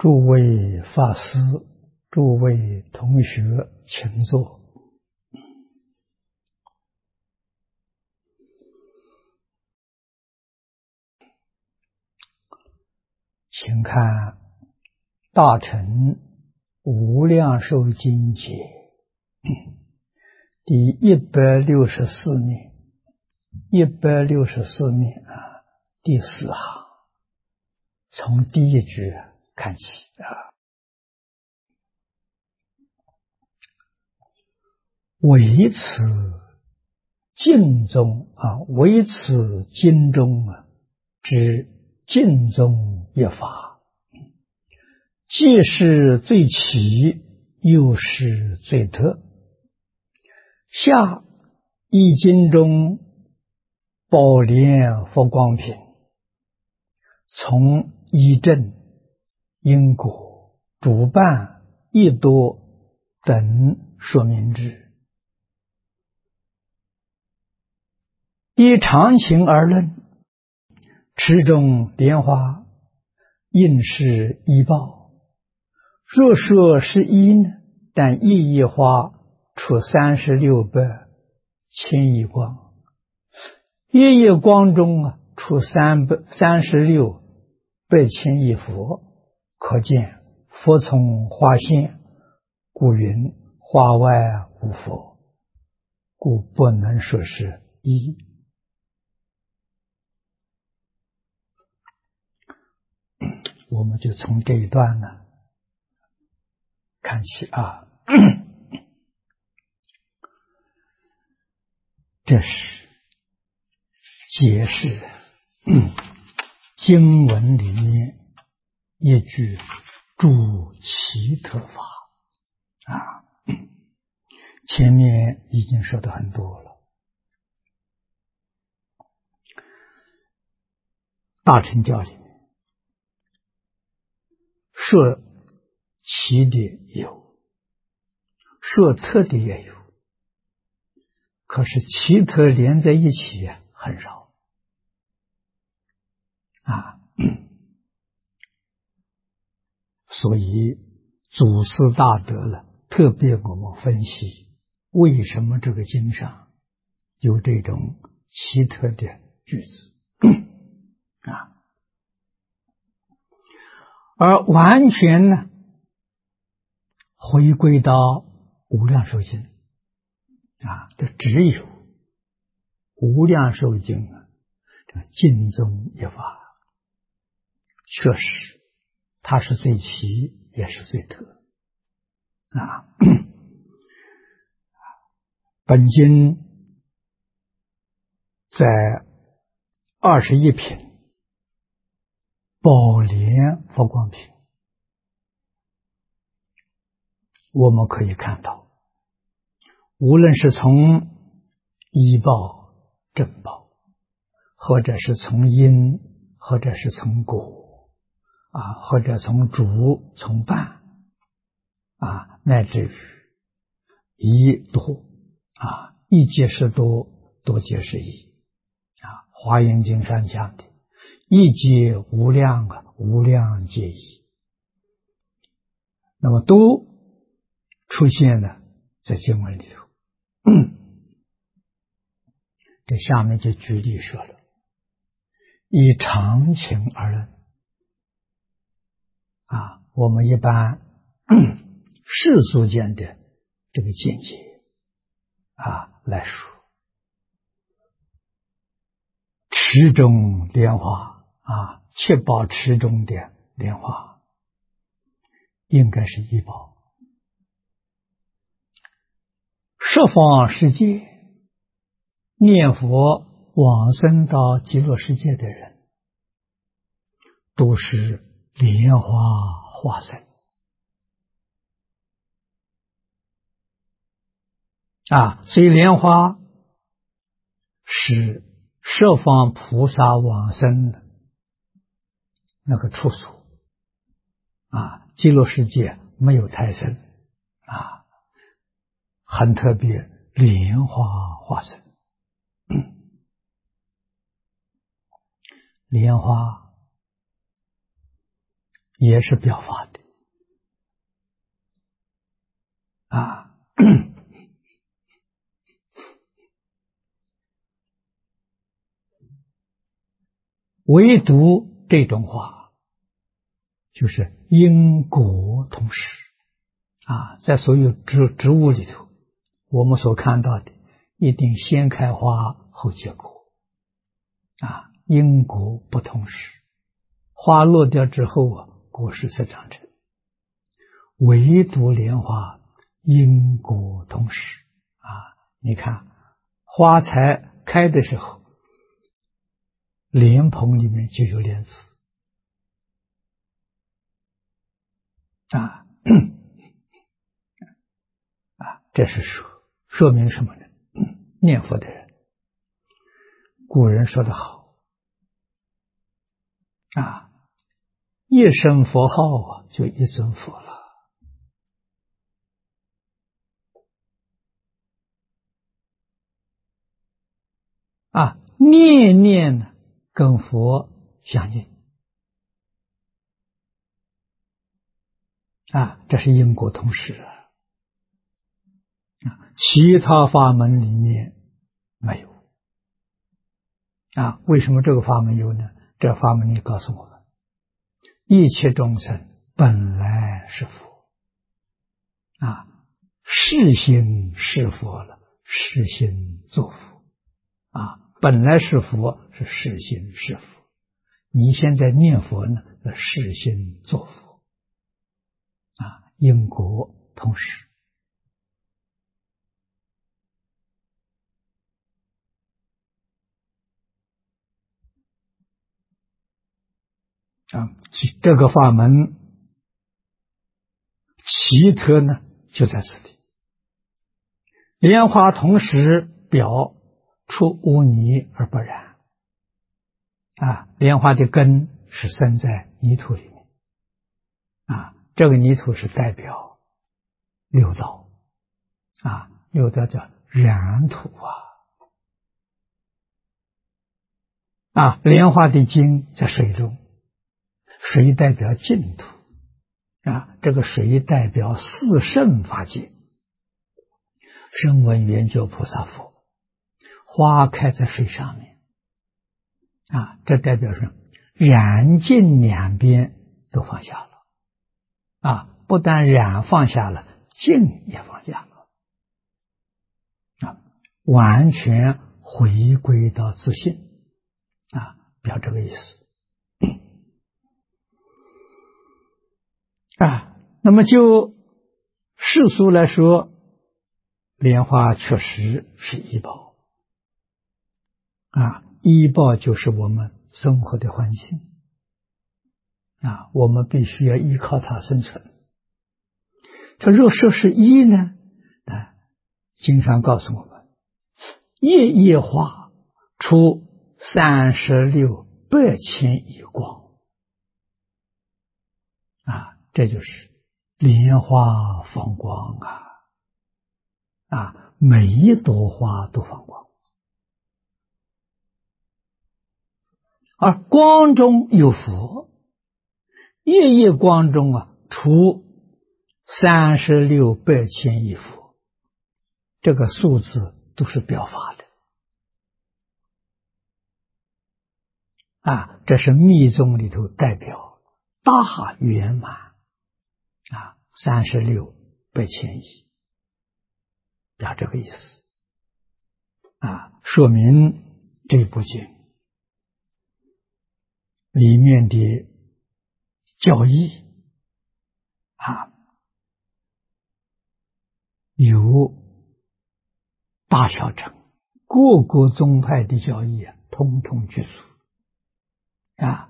诸位法师，诸位同学，请坐。请看《大乘无量寿经解》第164面，164面第4行，从第一句看起唯此经中唯此经中之经中一法，既是最奇，又是最特。下一经中宝莲佛光品，从依正、因果、主办、益多等说明之。依常情而论，持中莲花应是依报。若说是依呢，但一叶花出36百千亿光，一叶光中出36百千亿佛，可见佛从花现，故云花外无佛，故不能说是依。我们就从这一段看起这是解释经文里面一句诸奇特法前面已经说的很多了。大乘教里面说奇的有，说特的也有，可是奇特连在一起很少所以祖师大德特别我们分析为什么这个经上有这种奇特的句子而完全回归到无量寿经这只有无量寿经这经中一法，确实它是最奇也是最特本经在21品宝莲佛光品，我们可以看到，无论是从依报、正报，或者是从因，或者是从果或者从主、从伴乃至于一多一即是多，多即是一华严经上讲的一即无量无量皆一，那么都出现了在经文里头这下面就举例说了，以常情而论我们一般世俗间的这个见解来说，池中莲花七宝池中的莲花应该是依报。十方世界念佛往生到极乐世界的人，都是莲花化身所以莲花是十方菩萨往生的那个处所极乐世界没有胎生很特别，莲花化身莲花也是表法的啊。唯独这种话，就是因果同时啊，在所有植物里头，我们所看到的一定先开花后结果啊，因果不同时，花落掉之后啊，果实才长成。唯独莲花因果同时啊，你看花才开的时候，莲蓬里面就有莲子啊。这是说明什么呢？念佛的人，古人说得好啊，一声佛号啊，就一尊佛了啊，念念呢跟佛相应啊，这是因果同时啊。其他法门里面没有啊，为什么这个法门有呢？这法门里告诉我们，一切众生本来是佛啊，是心是佛了，是心作佛啊，本来是佛是是心是佛，你现在念佛呢，是心作佛啊，因果同时啊，这个法门奇特呢，就在此地。莲花同时表出污泥而不染啊，莲花的根是生在泥土里面啊，这个泥土是代表六道啊，六道叫染土啊，莲花的茎在水中，水代表净土啊，这个水代表四圣法界，声闻缘觉菩萨佛，花开在水上面啊，这代表是染净两边都放下了啊，不但染放下了，净也放下了啊，完全回归到自性啊，表这个意思啊。那么就世俗来说，莲花确实是医报啊，医报就是我们生活的环境啊，我们必须要依靠它生存。它若说是医呢，啊，经常告诉我们，夜夜花出36,800,000亿光啊，这就是莲花放光啊，每一朵花都放光，而光中有佛，夜夜光中啊，出36,800,000亿佛，这个数字都是表法的啊，这是密宗里头代表大圆满啊，36,800,000亿，表这个意思啊，说明这部经里面的教义啊，有大小乘各个宗派的教义啊，通通具足啊，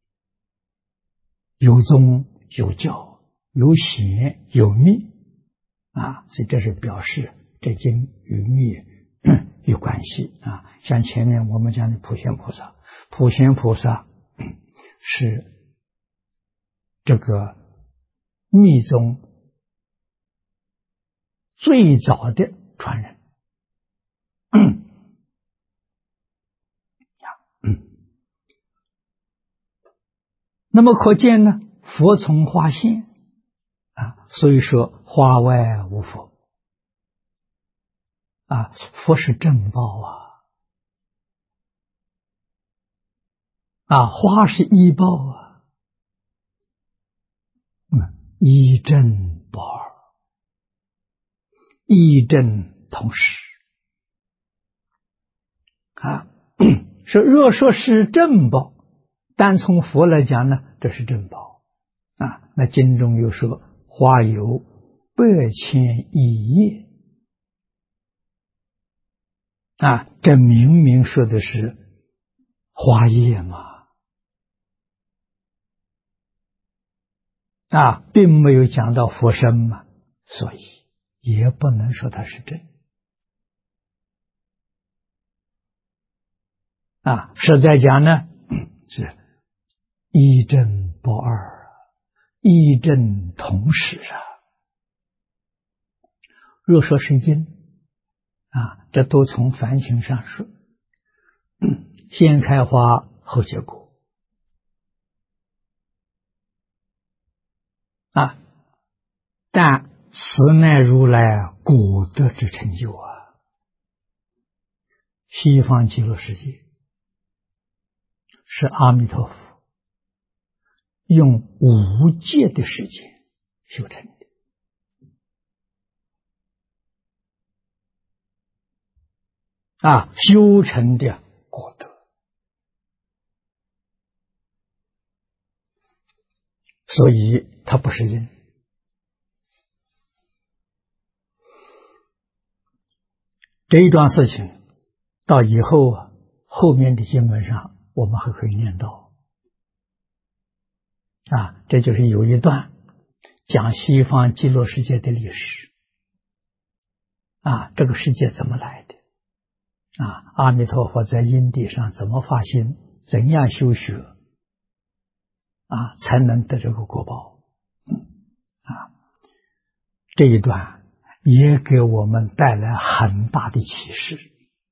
有宗有教，有显有密啊，所以这是表示这经与密有关系啊。像前面我们讲的普贤菩萨，普贤菩萨是这个密宗最早的传人。那么可见呢， 佛从花现所以说花外无佛佛是正报花是依报依正报二，依正同时说若说是正报，单从佛来讲呢，这是正报那经中又说花有8,000亿叶这明明说的是花叶嘛并没有讲到佛身嘛，所以也不能说它是正实在讲呢是依正报二，依正同时若说是因这都从梵行上说，先开花后结果但此乃如来果德之成就西方极乐世界是阿弥陀佛用无界的时间修成的修成的果德，所以它不是因。这一桩事情到以后后面的经文上我们还可以念到这就是有一段讲西方极乐世界的历史这个世界怎么来的阿弥陀佛在因地上怎么发心，怎样修学才能得这个果报这一段也给我们带来很大的启示。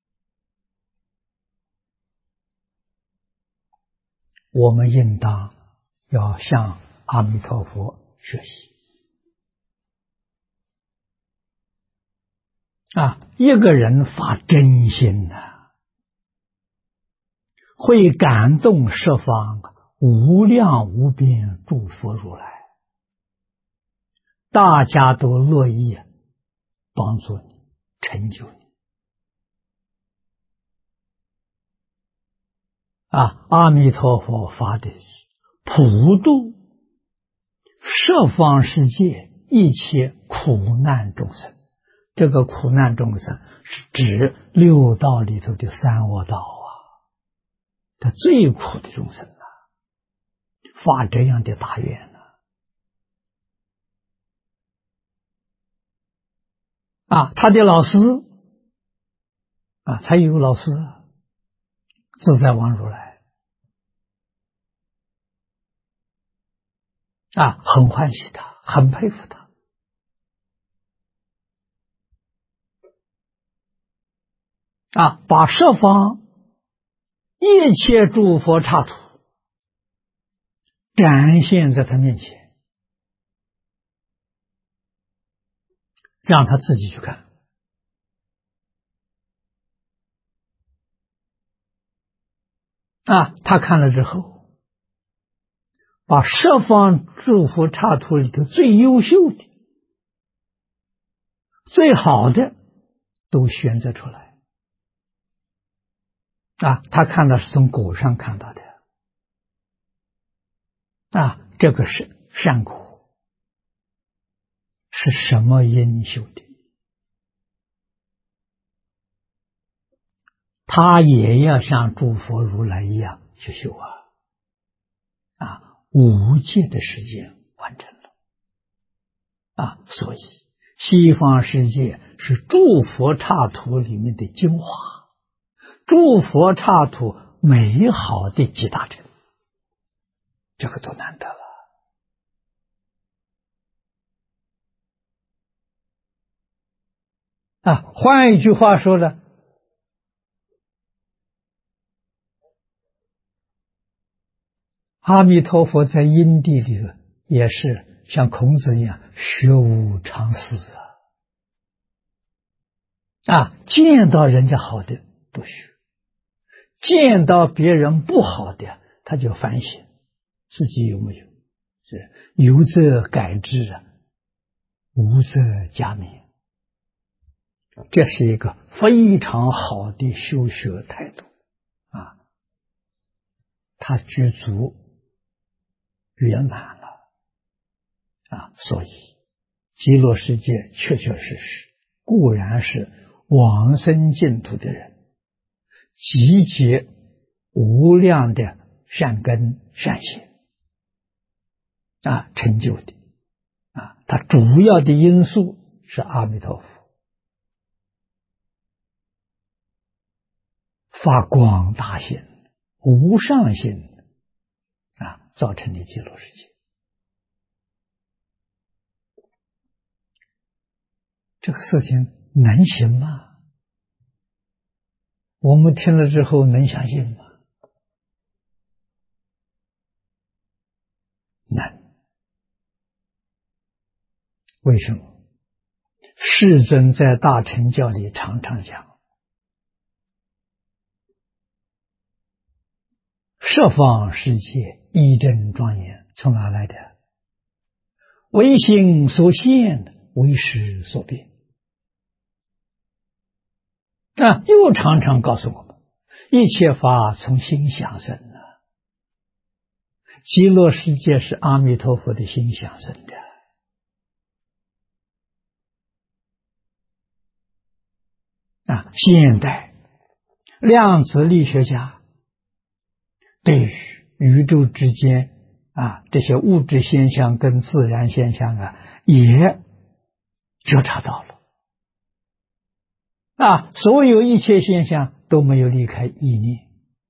我们应当要向阿弥陀佛学习一个人发真心会感动十方无量无边诸佛如来，大家都乐意帮助你，成就你阿弥陀佛发的普度十方世界一切苦难众生，这个苦难众生是指六道里头的三恶道他最苦的众生发这样的大愿他的老师他有老师自在王如来很欢喜他，很佩服他把十方一切诸佛刹土展现在他面前，让他自己去看他看了之后，把十方诸佛刹土里头最优秀的最好的都选择出来他看到是从果上看到的这个是善果，是什么因修的？他也要像诸佛如来一样去修无界的时间完成了所以西方世界是诸佛刹土里面的精华，诸佛刹土美好的集大成，这个多难得了换一句话说呢，阿弥陀佛在因地里也是像孔子一样，学无常思见到人家好的都学，见到别人不好的他就反省自己有没有，有则改之无则加勉。这是一个非常好的修学态度他具足圆满了所以极乐世界确确实实固然是往生净土的人集结无量的善根善行成就的它主要的因素是阿弥陀佛发广大心无上心造成的极乐世界。这个事情能行吗？我们听了之后能相信吗？难。为什么？世尊在大乘教里常常讲，十方世界一真庄严，从哪来的？唯心所现，唯识所变。又常常告诉我们，一切法从心想生极乐世界是阿弥陀佛的心想生的。现代量子力学家对于宇宙之间这些物质现象跟自然现象也觉察到了所有一切现象都没有离开意念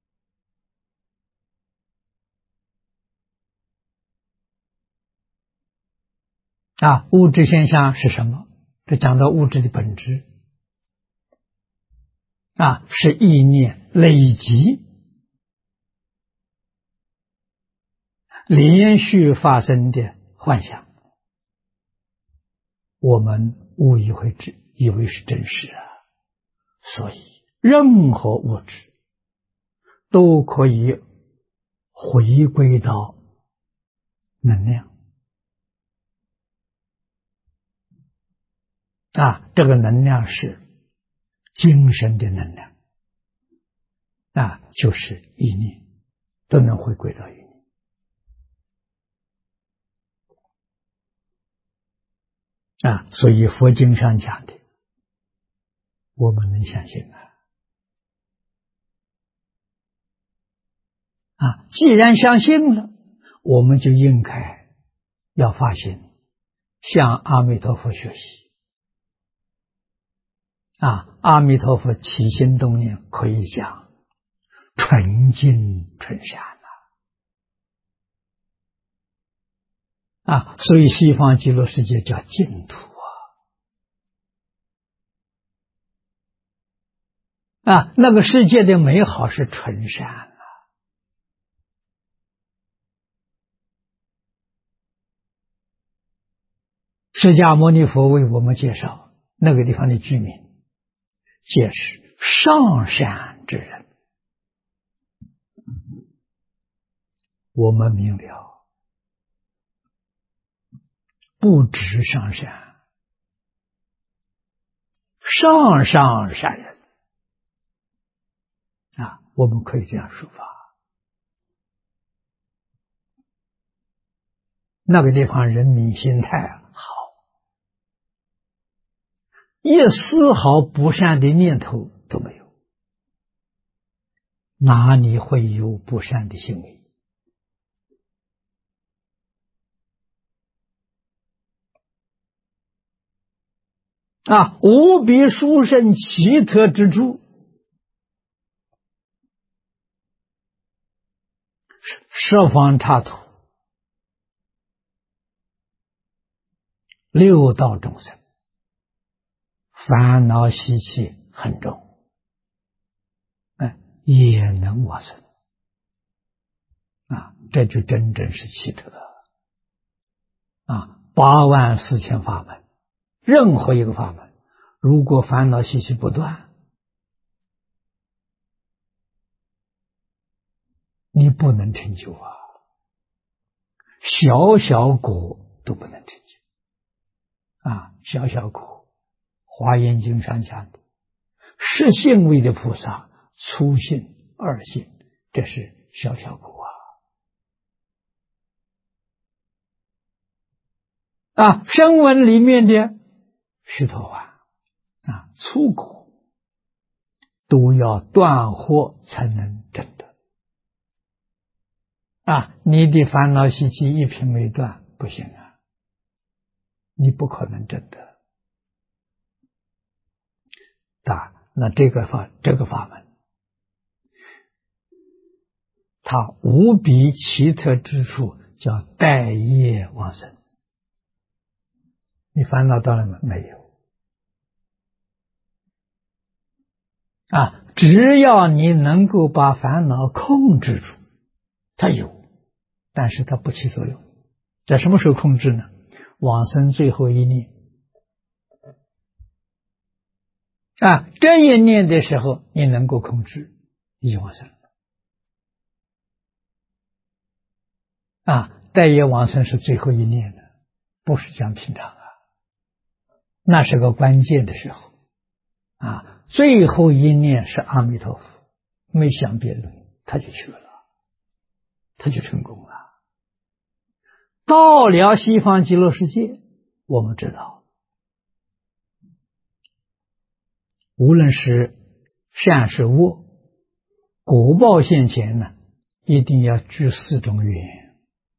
物质现象是什么？这讲到物质的本质是意念累积连续发生的幻想，我们误以为以为是真实所以任何物质都可以回归到能量这个能量是精神的能量就是意念都能回归到意念所以佛经上讲的我们能相信既然相信了，我们就应该要发心向阿弥陀佛学习阿弥陀佛起心动念可以讲纯净纯善所以西方极乐世界叫净土那个世界的美好是纯善释迦牟尼佛为我们介绍那个地方的居民皆是上善之人，我们明了不止上善，上上善人我们可以这样说法。那个地方人民心态好，一丝毫不善的念头都没有，哪里会有不善的行为？无比殊胜奇特之处，十方刹土六道众生烦恼习气很重，也能往生这就真正是奇特 84000法门，任何一个法门，如果烦恼习气不断，你不能成就啊，小小果都不能成就小小果，华严经上讲的实性位的菩萨，初性二性，这是小小果声闻里面的须陀洹粗果都要断惑才能证得你的烦恼习气一品没断不行你不可能证得那这个法门它无比奇特之处叫带业往生。你烦恼断了吗？没有只要你能够把烦恼控制住，它有，但是它不起作用。在什么时候控制呢？往生最后一念这一念的时候你能够控制，你就往生带业往生是最后一念的，不是讲平常那是个关键的时候最后一念是阿弥陀佛，没想别的，他就去了，他就成功了。到了西方极乐世界，我们知道无论是善是恶，果报现前呢，一定要具4种缘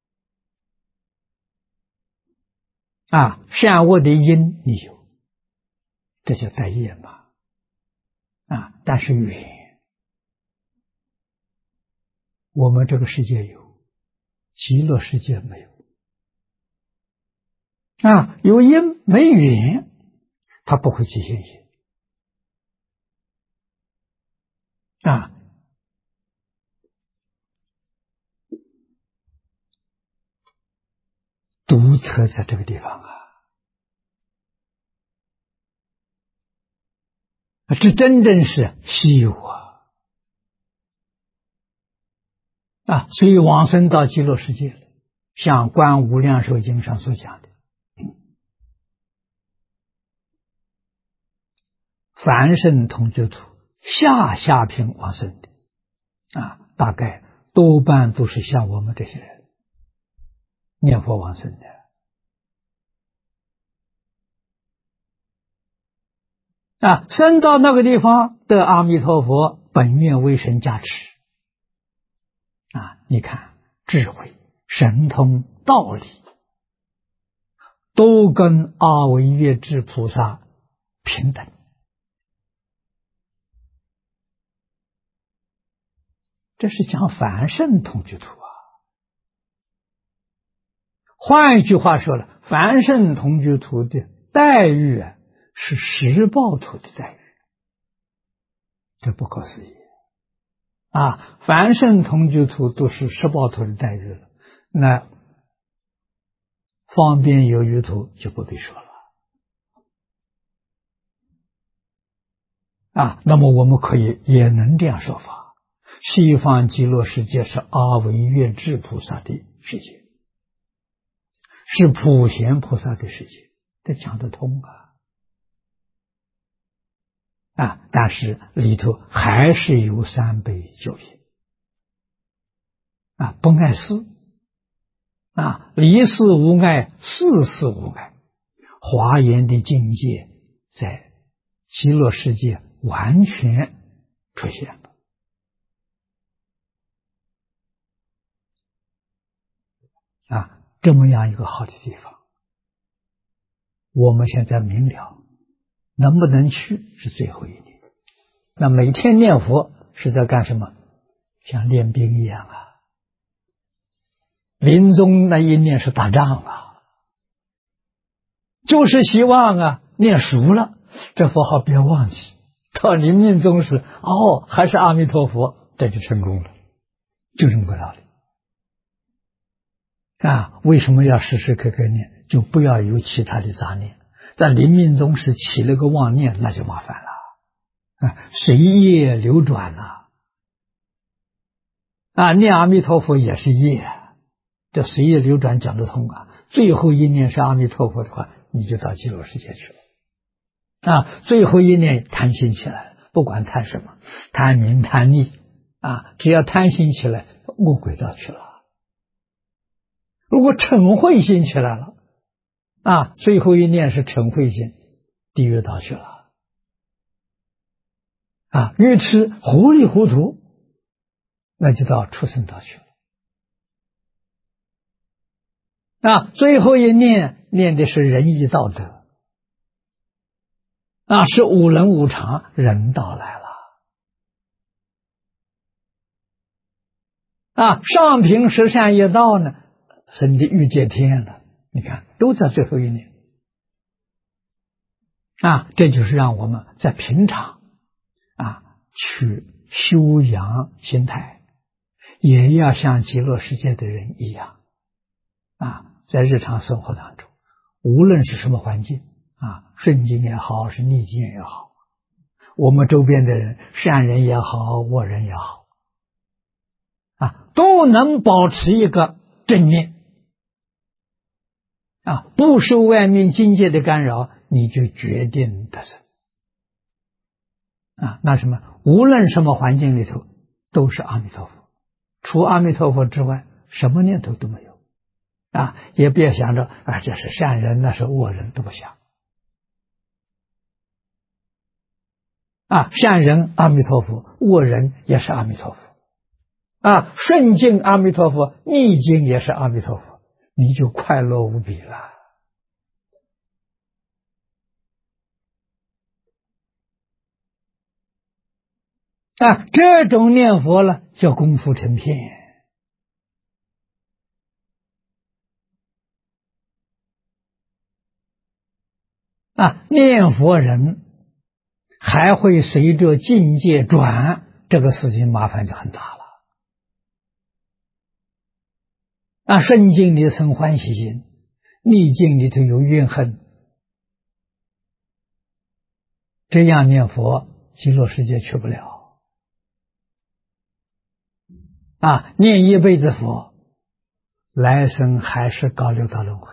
善恶的因你有，这叫带业嘛但是缘我们这个世界有，极乐世界没有有因没缘，它不会起现行独特在这个地方这真正是稀有所以往生到极乐世界了，像《观无量寿经》上所讲的凡圣同居土下品往生的大概多半都是像我们这些人念佛往生的生到那个地方的阿弥陀佛本愿威神加持你看智慧神通道理都跟阿惟越致菩萨平等这是讲凡圣同居土换一句话说了，凡圣同居土的待遇是十报土的待遇，这不可思议凡圣同居土都是十报土的待遇了，那方便有余土就不必说了那么我们可以也能这样说法，西方极乐世界是阿惟越致菩萨的世界，是普贤菩萨的世界，这讲得通但是里头还是有三杯酒品不碍事离事无碍，事事无碍，华严的境界在极乐世界完全出现了这么样一个好的地方，我们现在明了，能不能去是最后一念。那每天念佛是在干什么？像练兵一样临终那一念是打仗就是希望念熟了，这佛号别忘记，到临命终时还是阿弥陀佛，这就成功了，就这么个道理为什么要时时刻刻念？就不要有其他的杂念，在临命终时起了个妄念，那就麻烦了。随业流转了。念阿弥陀佛也是业，这随业流转讲得通啊。最后一念是阿弥陀佛的话，你就到极乐世界去了。最后一念贪心起来了，不管贪什么，贪名贪利只要贪心起来，恶鬼道去了。如果嗔恚心起来了，最后一念是嗔恚心，地狱道去了。愚痴糊里糊涂，那就到畜生道去了。最后一念的是仁义道德，是五伦五常，人道来了。上品十善业道呢，升的欲界天了。你看，都在最后一念。这就是让我们在平常去修养心态，也要像极乐世界的人一样在日常生活当中，无论是什么环境顺境也好，是逆境也好，我们周边的人，善人也好，恶人也好都能保持一个正念不受外面境界的干扰，你就决定得胜那什么，无论什么环境里头都是阿弥陀佛，除阿弥陀佛之外，什么念头都没有也别想着这是善人，那是恶人，都不想善人阿弥陀佛，恶人也是阿弥陀佛顺境阿弥陀佛，逆境也是阿弥陀佛，你就快乐无比了这种念佛了叫功夫成片念佛人还会随着境界转，这个事情麻烦就很大了顺境里生欢喜心，逆境里头有怨恨，这样念佛极乐世界去不了念一辈子佛，来生还是高六道轮回，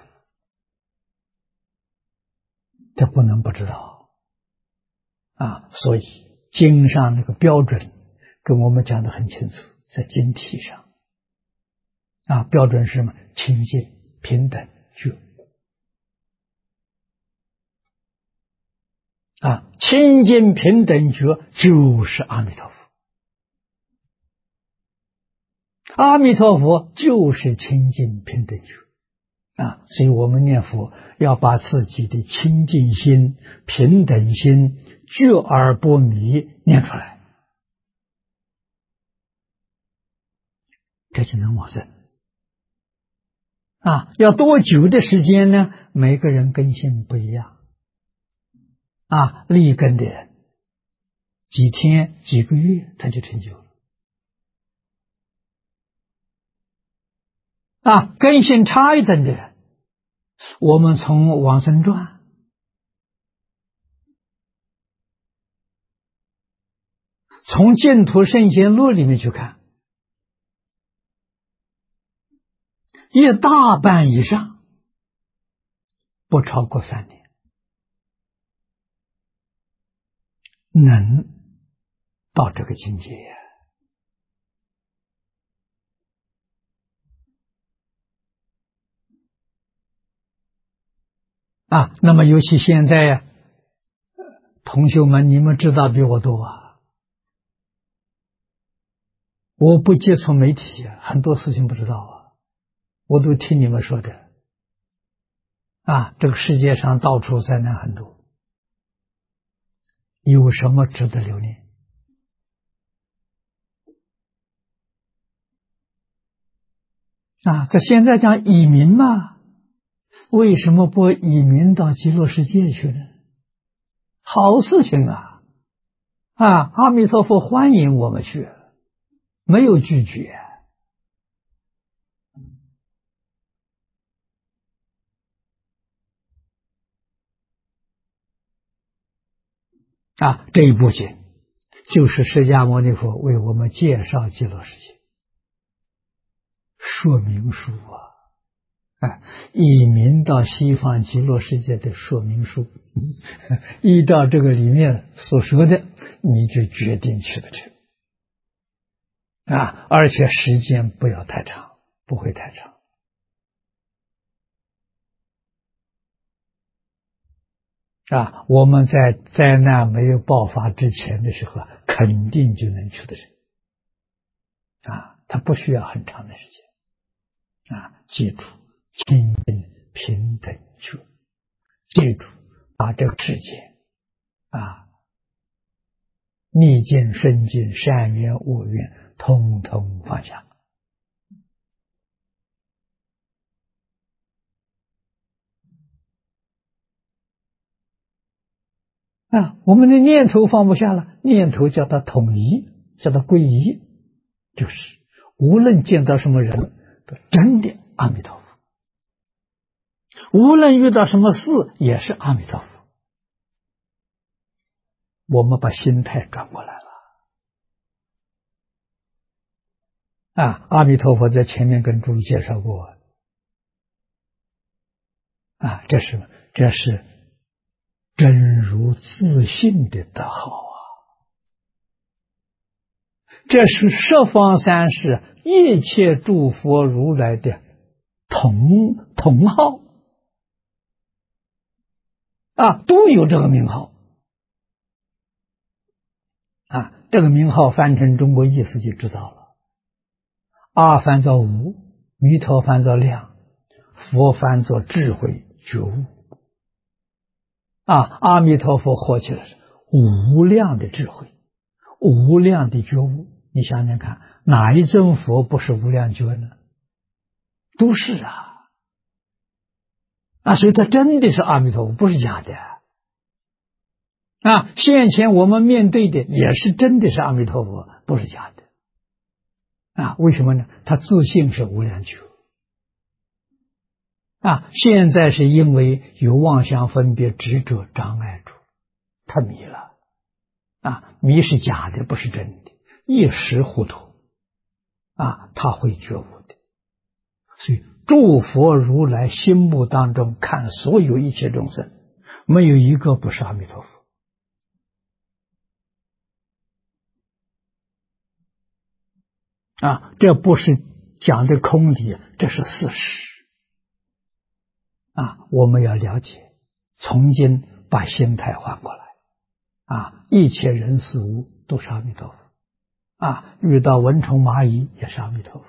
这不能不知道所以经上那个标准跟我们讲得很清楚，在经题上标准是什么？清净平等觉清净平等觉就是阿弥陀佛，阿弥陀佛就是清净平等觉所以我们念佛要把自己的清净心、平等心、觉而不迷念出来，这就能往生要多久的时间呢？每个人根性不一样立根的人几天几个月他就成就了根性差一点的人，我们从往生传从净土圣贤录里面去看，一大半以上不超过3年能到这个境界那么尤其现在同学们，你们知道比我多我不接触媒体很多事情不知道我都听你们说的这个世界上到处灾难很多，有什么值得留念这现在讲移民嘛，为什么不移民到极乐世界去呢？好事情阿弥陀佛欢迎我们去，没有拒绝这一部经就是释迦牟尼佛为我们介绍极乐世界说明书以明到西方极乐世界的说明书，依照这个里面所说的，你就决定去不去而且时间不要太长，不会太长我们在灾难没有爆发之前的时候肯定就能去的人它不需要很长的时间记住清净平等觉，记住把这个世界逆境顺境善缘恶缘通通放下我们的念头放不下了，念头叫它统一，叫它归一，就是无论见到什么人都真的阿弥陀佛，无论遇到什么事也是阿弥陀佛。我们把心态转过来了阿弥陀佛在前面跟诸位介绍过这是真如自信的德号这是十方三世一切诸佛如来的同号都有这个名号这个名号翻成中国意思就知道了。阿翻作无，弥陀翻作量，佛翻作智慧觉悟阿弥陀佛活起来是无量的智慧，无量的觉悟。你想想看，哪一尊佛不是无量觉呢？都是所以他真的是阿弥陀佛，不是假的现前我们面对的也是真的是阿弥陀佛，不是假的为什么呢？他自信是无量觉现在是因为有妄想分别执着障碍住，太迷了迷是假的，不是真的，一时糊涂他会觉悟的。所以诸佛如来心目当中看所有一切众生，没有一个不是阿弥陀佛这不是讲的空理，这是事实我们要了解，从今把心态换过来一切人事物都是阿弥陀佛遇到蚊虫蚂蚁也是阿弥陀佛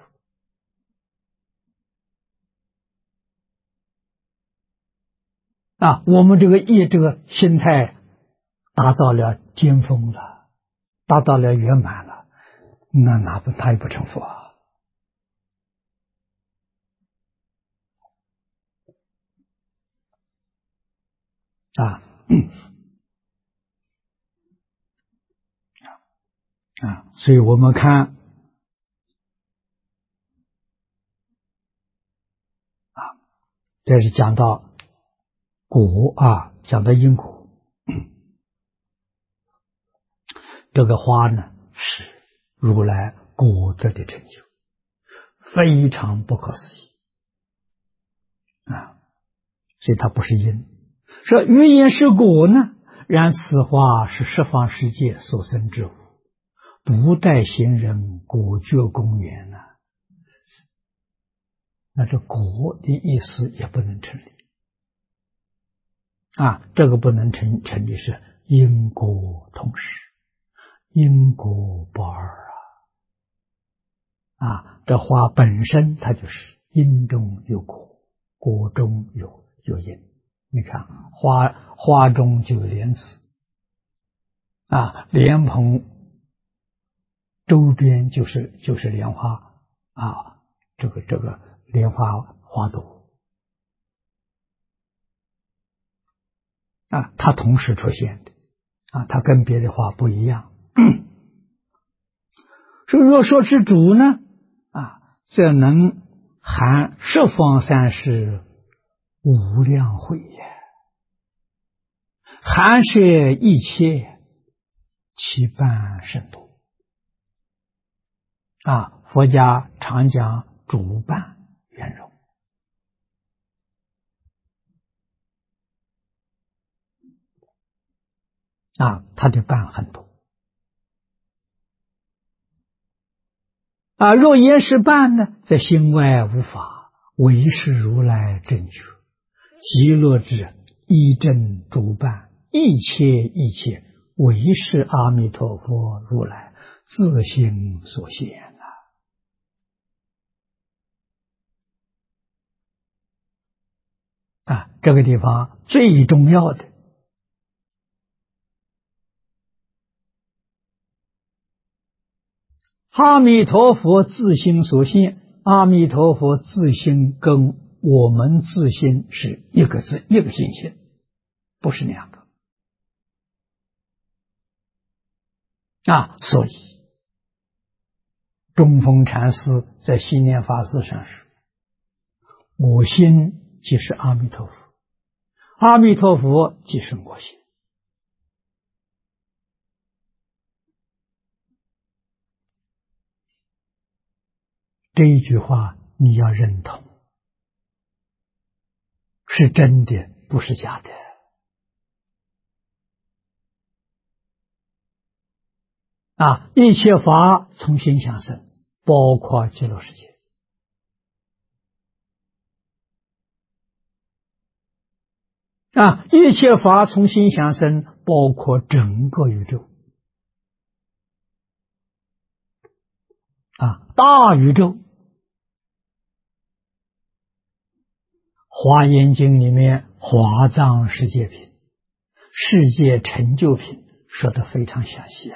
我们这个心态达到了巅峰了，达到了圆满了，他也不成佛所以我们看这是讲到果讲到因果这个花呢是如来果德的成就，非常不可思议所以它不是因。说于因是果呢，然此花是十方世界所生之物，不待行人果觉公园那这果的意思也不能成立这个不能成立是因果同时，因果不二这花本身它就是因中有果，果中有因。你看花中就有莲子莲蓬周边就是莲花这个莲花花朵它同时出现的它跟别的花不一样所以若说是主呢则能含十方三世无量慧也，含摄一切其半甚多。佛家常讲主伴圆融。它的伴很多。若言是伴呢，在心外无法，唯是如来正觉。极乐之一真主伴，一切唯是阿弥陀佛如来自心所现这个地方最重要的，阿弥陀佛自心所现，阿弥陀佛自心跟我们自心是一个字一个心性，不是两个。所以中峰禅师在心念法师上说，我心即是阿弥陀佛，阿弥陀佛即是我心。这一句话你要认同，是真的，不是假的。一切法从心想生，包括极乐世界。一切法从心想生，包括整个宇宙。大宇宙，华严经里面华藏世界品、世界成就品说得非常详细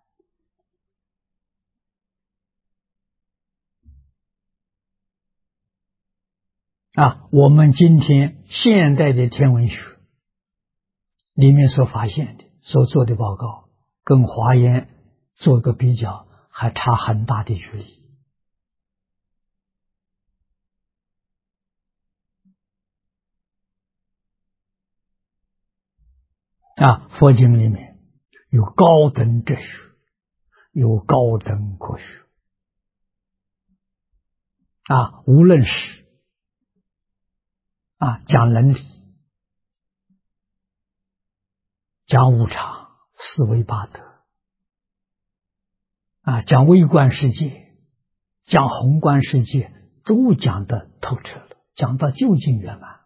我们今天现代的天文学里面所发现的、所做的报告，跟华严做个比较，还差很大的距离。佛经里面有高等哲学，有高等科学。无论是讲伦理、讲无常、四维八德，讲微观世界、讲宏观世界，都讲得透彻了，讲到究竟圆满。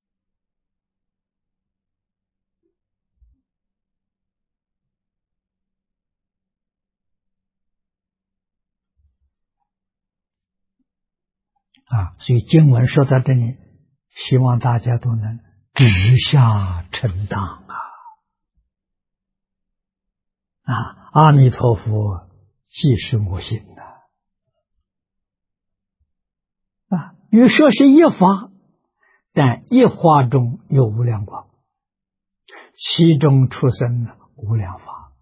所以经文说到这里，希望大家都能直下承当阿弥陀佛即是我心与说是一法，但一法中有无量光，其中出生无量法。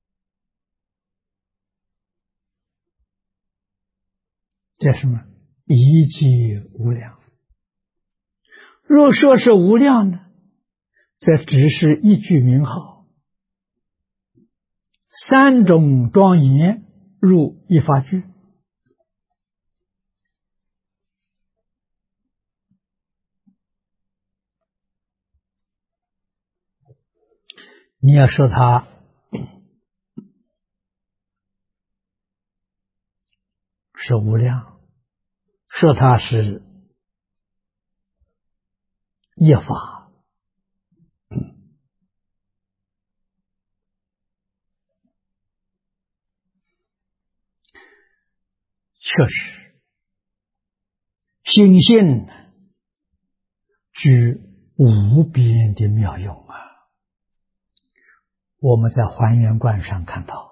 这是什么？一即无量。若说是无量呢，则只是一句名号，三种庄严入一法句。你要说它是无量，说它是一法，确实心性具无边的妙用我们在还原观上看到，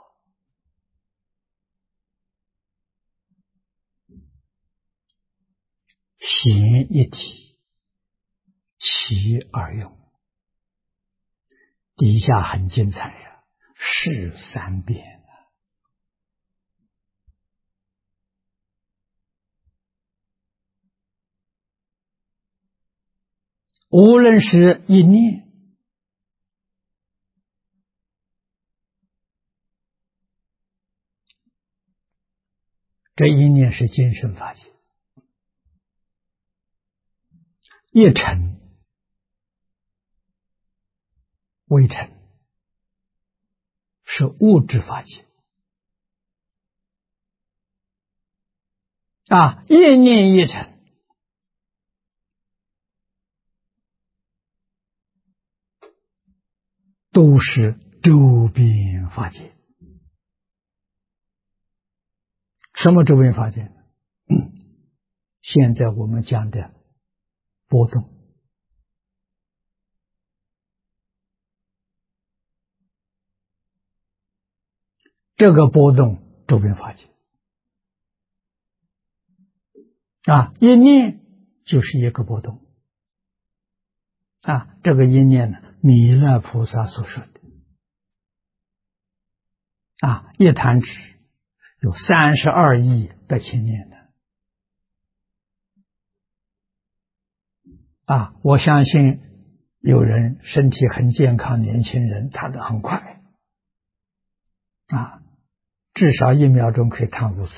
显一体，其二用，底下很精彩是三遍无论是一念这一念是精神法界，一尘微尘是物质法界一念一尘都是周边法界。什么周边法界呢？现在我们讲的波动，这个波动周边法界一念就是一个波动这个一念呢，弥勒菩萨所说的一弹指有32亿的千念的我相信有人身体很健康，年轻人弹得很快至少1秒钟可以弹5次。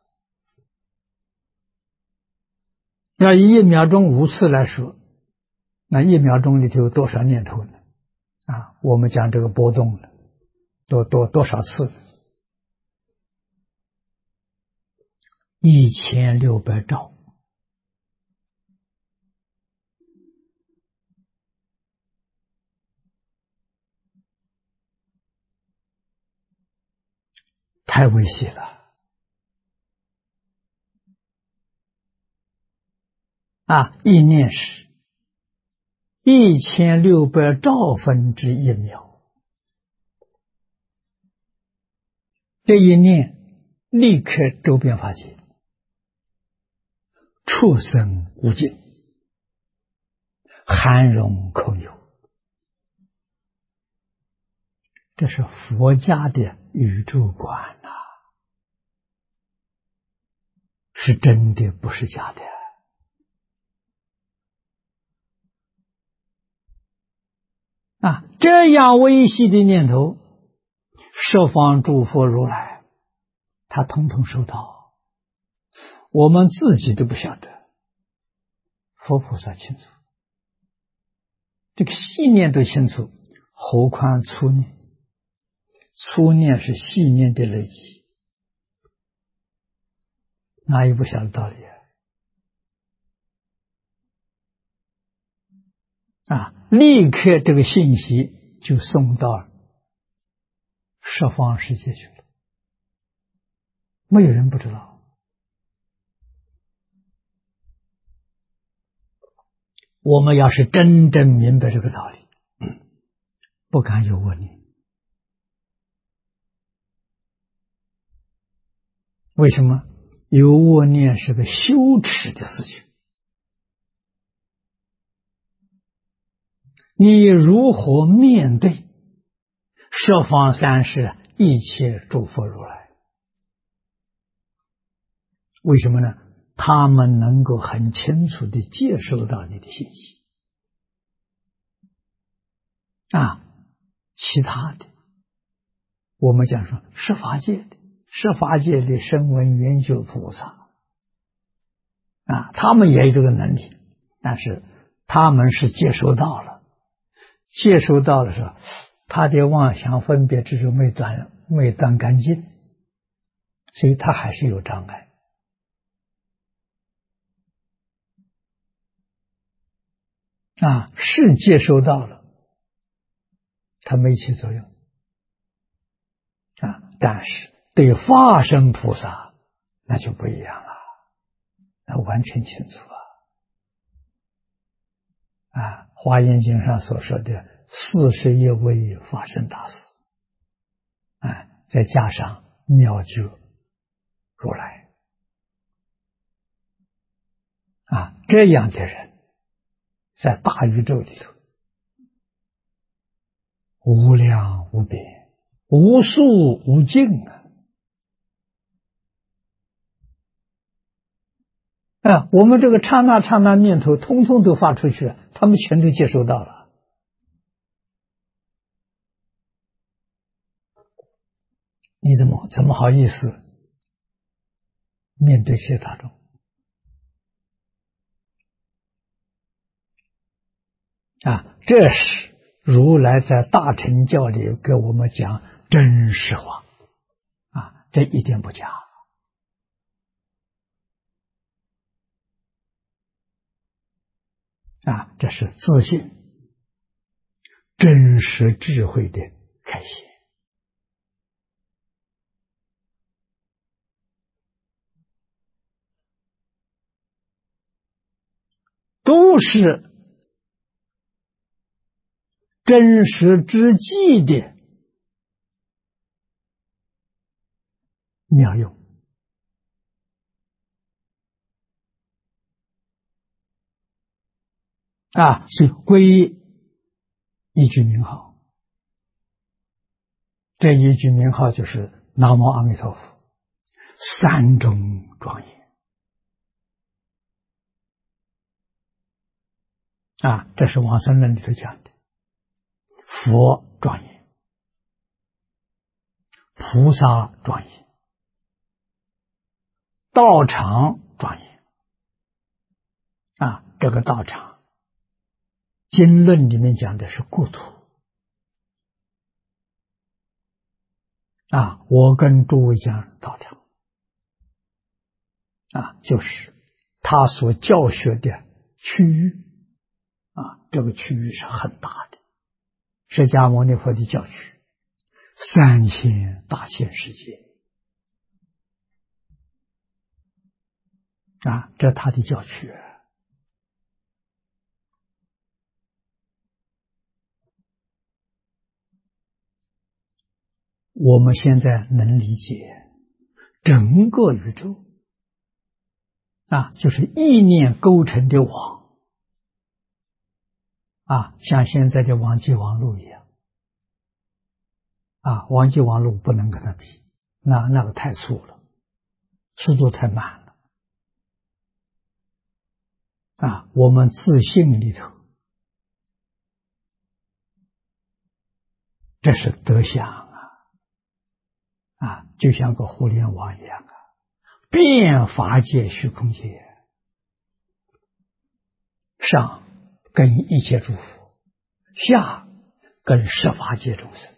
要以1秒钟5次来说，那1秒钟里头有多少念头呢？我们讲这个波动了，多少次？1600兆。太危险了一念是1600兆分之1秒，这一念立刻周边法界畜生无尽，含容空有。这是佛家的宇宙观是真的，不是假的这样微细的念头，十方诸佛如来他统统收到，我们自己都不晓得，佛菩萨清楚，这个细念都清楚，何况粗念？粗念是细念的累积，哪有不晓得道理立刻这个信息就送到十方世界去了，没有人不知道。我们要是真正明白这个道理，不敢有恶念。为什么？有恶念是个羞耻的事情。你如何面对十方三世一切诸佛如来？为什么呢？他们能够很清楚地接收到你的信息其他的我们讲说十法界的声闻缘觉菩萨他们也有这个能力，但是他们是接收到了的时候，他的妄想分别之处没断干净，所以他还是有障碍是接收到了，它没起作用但是对法身菩萨那就不一样了，那完全清楚华严经上所说的41位法身大士再加上妙觉如来这样的人在大宇宙里头无量无边，无数无尽我们这个刹那刹那念头通通都发出去了，他们全都接收到了。你怎么好意思面对些大众这是如来在大乘教里给我们讲真实话这一点不假这是自信真实智慧的开显。都是真实之际的妙用是归一句名号，这一句名号就是南无阿弥陀佛，三种庄严这是往生论里头讲的，佛庄严，菩萨庄严，道场庄严这个道场经论里面讲的是故土我跟诸位讲道场就是他所教学的区域这个区域是很大的，释迦牟尼佛的教区3000大千世界这他的教区我们现在能理解整个宇宙就是意念构成的网像现在的网际网络一样网际网络不能跟它比，那个太粗了，速度太慢了我们自信里头这是德相就像个互联网一样遍法界虚空界，上跟一切诸佛，下跟十法界众生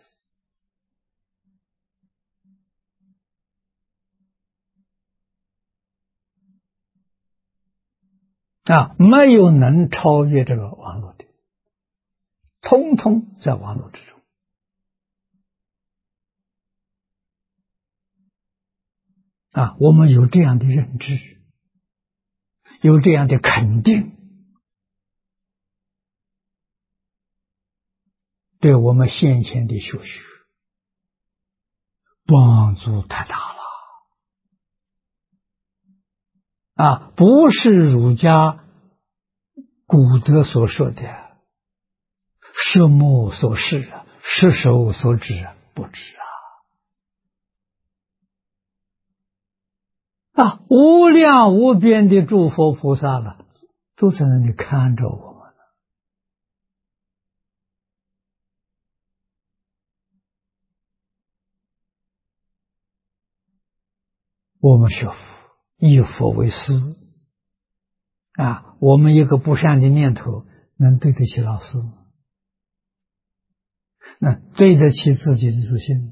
没有能超越这个网络的，通通在网络之中我们有这样的认知，有这样的肯定，对我们先前的修学帮助太大了不是儒家古德所说的摄目所视视手所指不止无量无边的诸佛菩萨了，都在那里看着我们了。我们学佛以佛为师我们一个不善的念头能对得起老师吗？那对得起自己的自信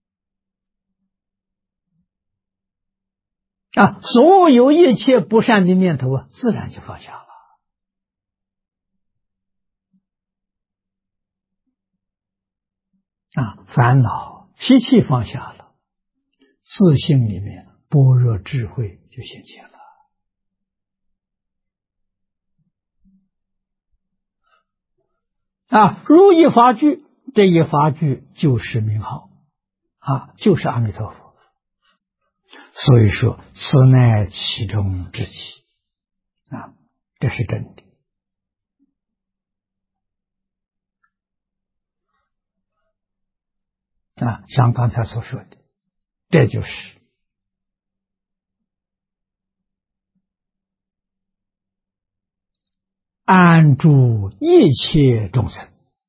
所有一切不善的念头自然就放下了烦恼习气放下了，自信里面般若智慧就显现了如意法句，这一法句就是名号就是阿弥陀佛。所以说此乃其中之起这是真的像刚才所说的，这就是安住一切众生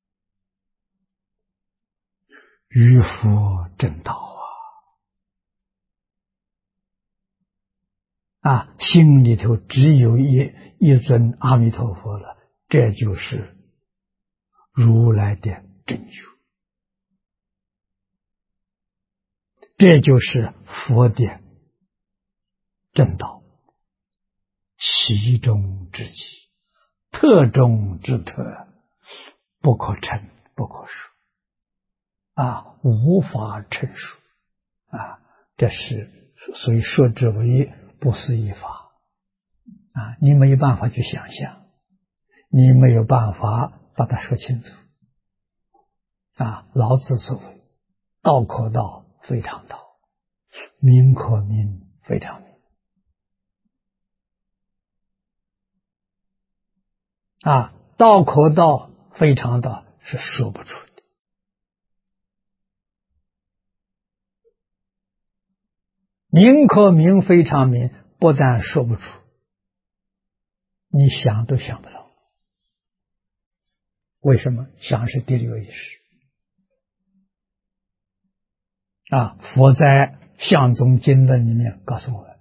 于佛正道心里头只有一尊阿弥陀佛了，这就是如来的正觉，这就是佛的正道，其中之其，特中之特，不可称不可数，无法陈述，这是所以说之为不思议法，你没有办法去想象，你没有办法把它说清楚，老子所谓道可道非常道，名可名非常名，道可道非常道是说不出的，名可名非常名不但说不出，你想都想不到。为什么？想是第六意识。佛在相宗经论里面告诉我们，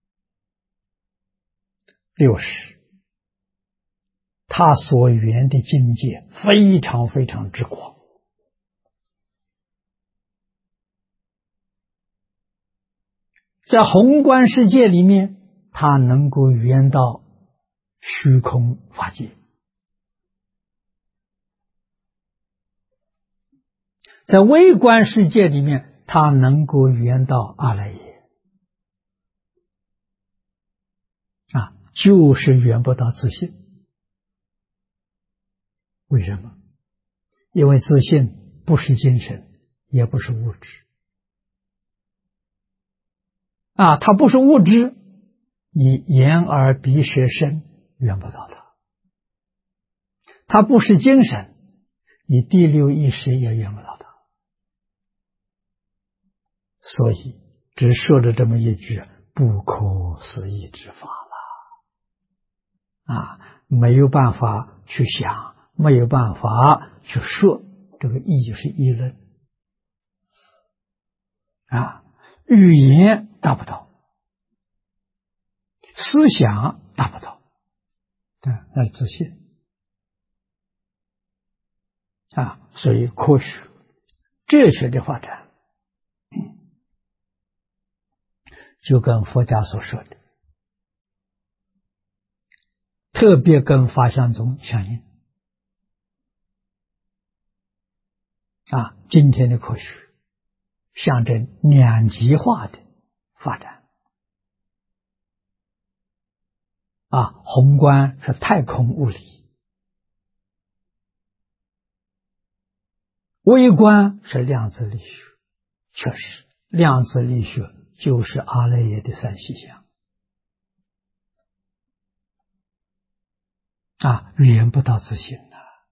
六识他所缘的境界非常非常之广，在宏观世界里面，他能够缘到虚空法界，在微观世界里面，他能够缘到阿赖耶，就是缘不到自信。为什么？因为自信不是精神，也不是物质，它不是物质，你眼耳鼻舌身缘不到它；它不是精神，你第六意识也缘不到它。所以只说了这么一句不可思议之法了，没有办法去想，没有办法去说，这个意就是议论，语言达不到，思想达不到，那是自信所以科学哲学的发展就跟佛家所说的特别跟法相宗相应今天的科学象征两极化的发展宏观是太空物理，微观是量子力学，确实量子力学就是阿赖耶的三细相缘不到自信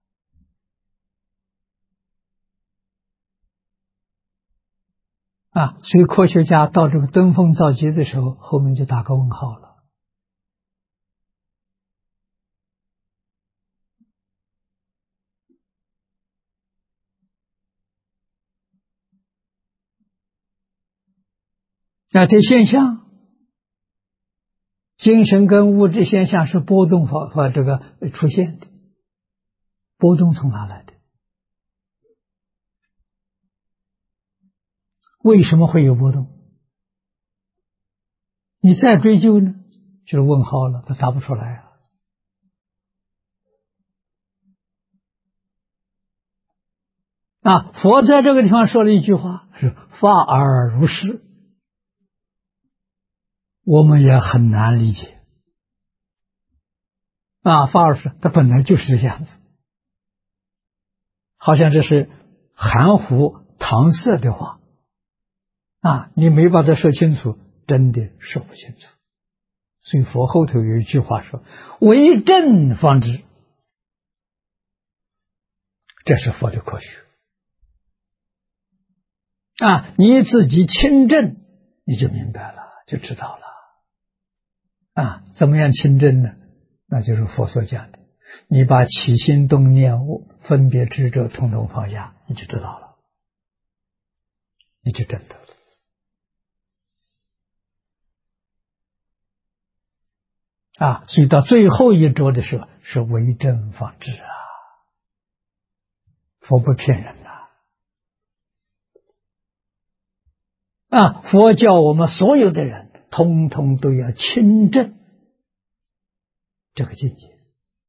所以科学家到这个登峰造极的时候，后面就打个问号了。这现象，精神跟物质现象是波动和这个出现的，波动从哪来的？为什么会有波动？你再追究呢，就是问号了，他答不出来佛在这个地方说了一句话，是法尔如是，我们也很难理解法尔是它本来就是这样子，好像这是含糊搪塞的话你没把它说清楚，真的说不清楚。所以佛后头有一句话说为证方知，这是佛的科学你自己亲证你就明白了，就知道了怎么样亲证呢？那就是佛所讲的，你把起心动念分别执着统统放下，你就知道了，你就证得了所以到最后一着的时候是为正方知啊，佛不骗人佛教我们所有的人通通都要亲证这个境界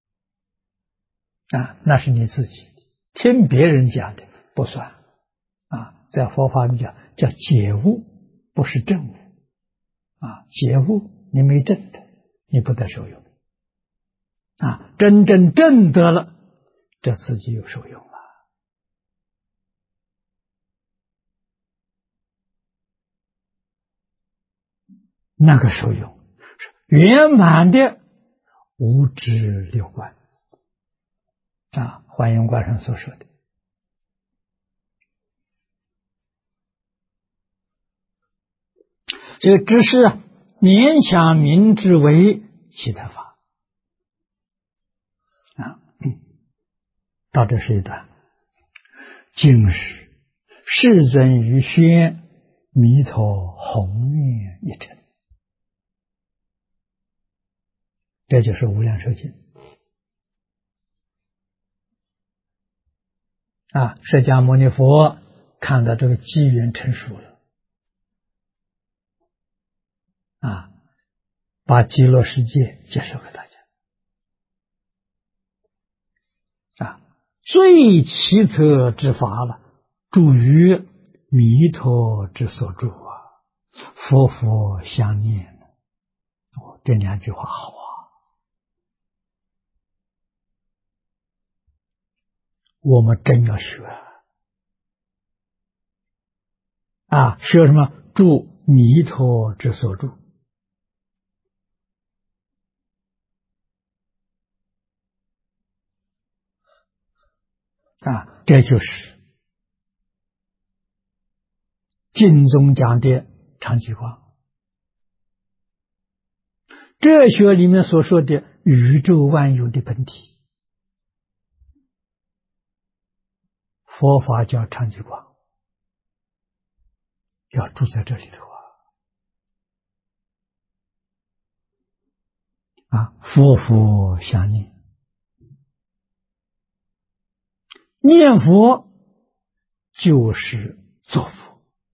那是你自己听别人讲的不算在佛法里讲叫解悟，不是证悟解悟你没证的，你不得受用真正证得了，这自己有受用了。那个受用是圆满的无知六观华严观上所说的。这只是勉强明之为其他法到这是一段。今时世尊于宣弥陀宏愿一成，这就是无量寿经释迦牟尼佛看到这个机缘成熟了把极乐世界介绍给大家最奇特之法了，住于弥陀之所住佛佛相念这两句话好我们真要学学什么？住弥陀之所住这就是经中讲的常寂光，哲学里面所说的宇宙万有的本体，佛法叫常寂光，要住在这里头佛佛相念，念佛就是作佛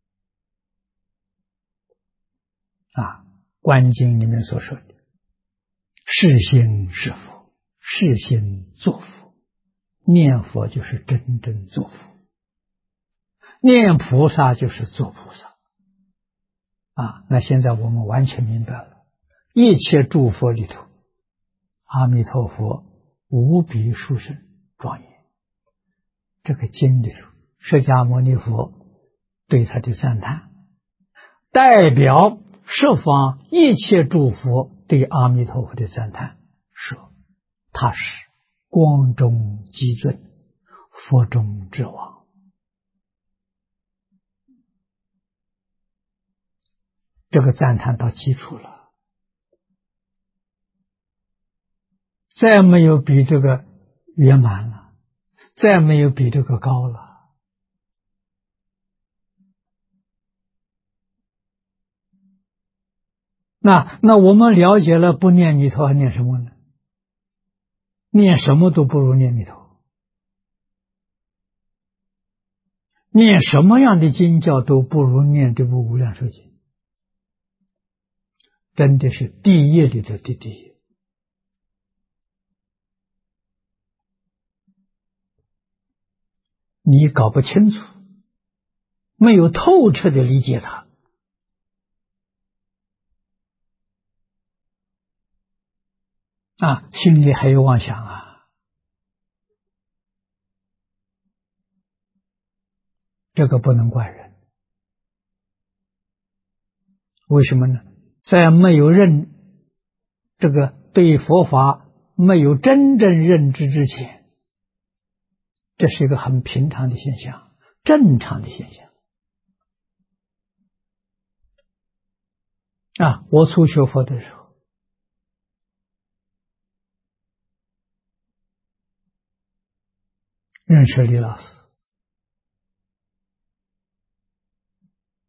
观经里面所说的是心是佛，是心作佛，念佛就是真正作佛，念菩萨就是做菩萨那现在我们完全明白了，一切诸佛里头，阿弥陀佛无比殊胜庄严，这个经里头释迦牟尼佛对他的赞叹，代表十方一切诸佛对阿弥陀佛的赞叹，说他是光中极尊，佛中之王。这个赞叹到基础了，再没有比这个圆满了，再没有比这个高了。那我们了解了，不念弥陀还念什么呢？念什么都不如念弥陀，念什么样的经教都不如念这部无量寿经，真的是第一里头的第一。你搞不清楚，没有透彻的理解它，心里还有妄想这个不能怪人。为什么呢？在没有这个对佛法没有真正认知之前，这是一个很平常的现象，正常的现象我初学佛的时候，认识李老师，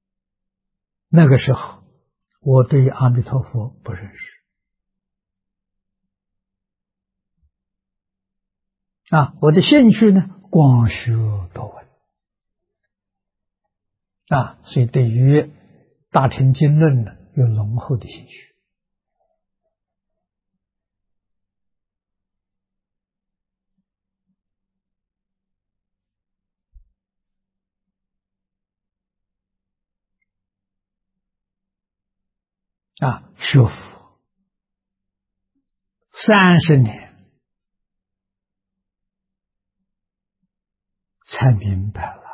那个时候我对阿弥陀佛不认识我的兴趣呢，广学多闻所以对于大乘经论呢，有浓厚的兴趣学佛30年才明白了，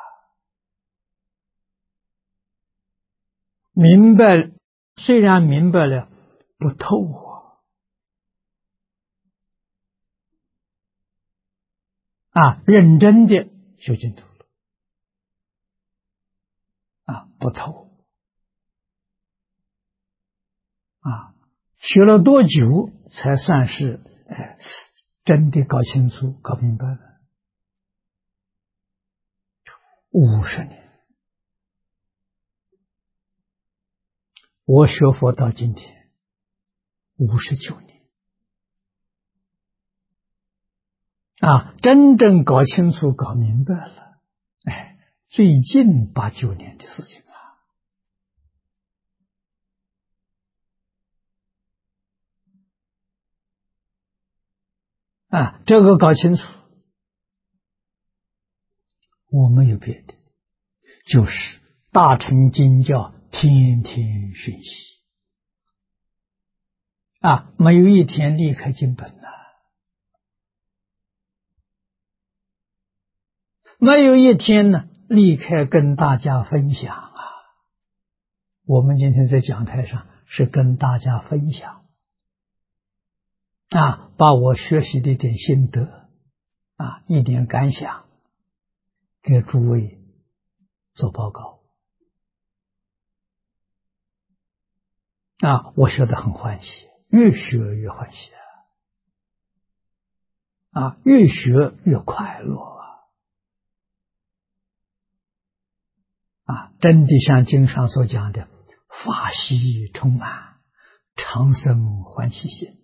虽然明白了，不透认真的修净土了不透学了多久才算是真的搞清楚、搞明白了？50年。我学佛到今天59年真正搞清楚、搞明白了，最近8、9年的事情这个搞清楚，我没有别的，就是大乘经教天天学习没有一天离开经本没有一天呢离开跟大家分享我们今天在讲台上是跟大家分享把我学习的一点心得一点感想给诸位做报告我学得很欢喜，越学越欢喜越学越快乐真的像经上所讲的，法喜充满，常生欢喜心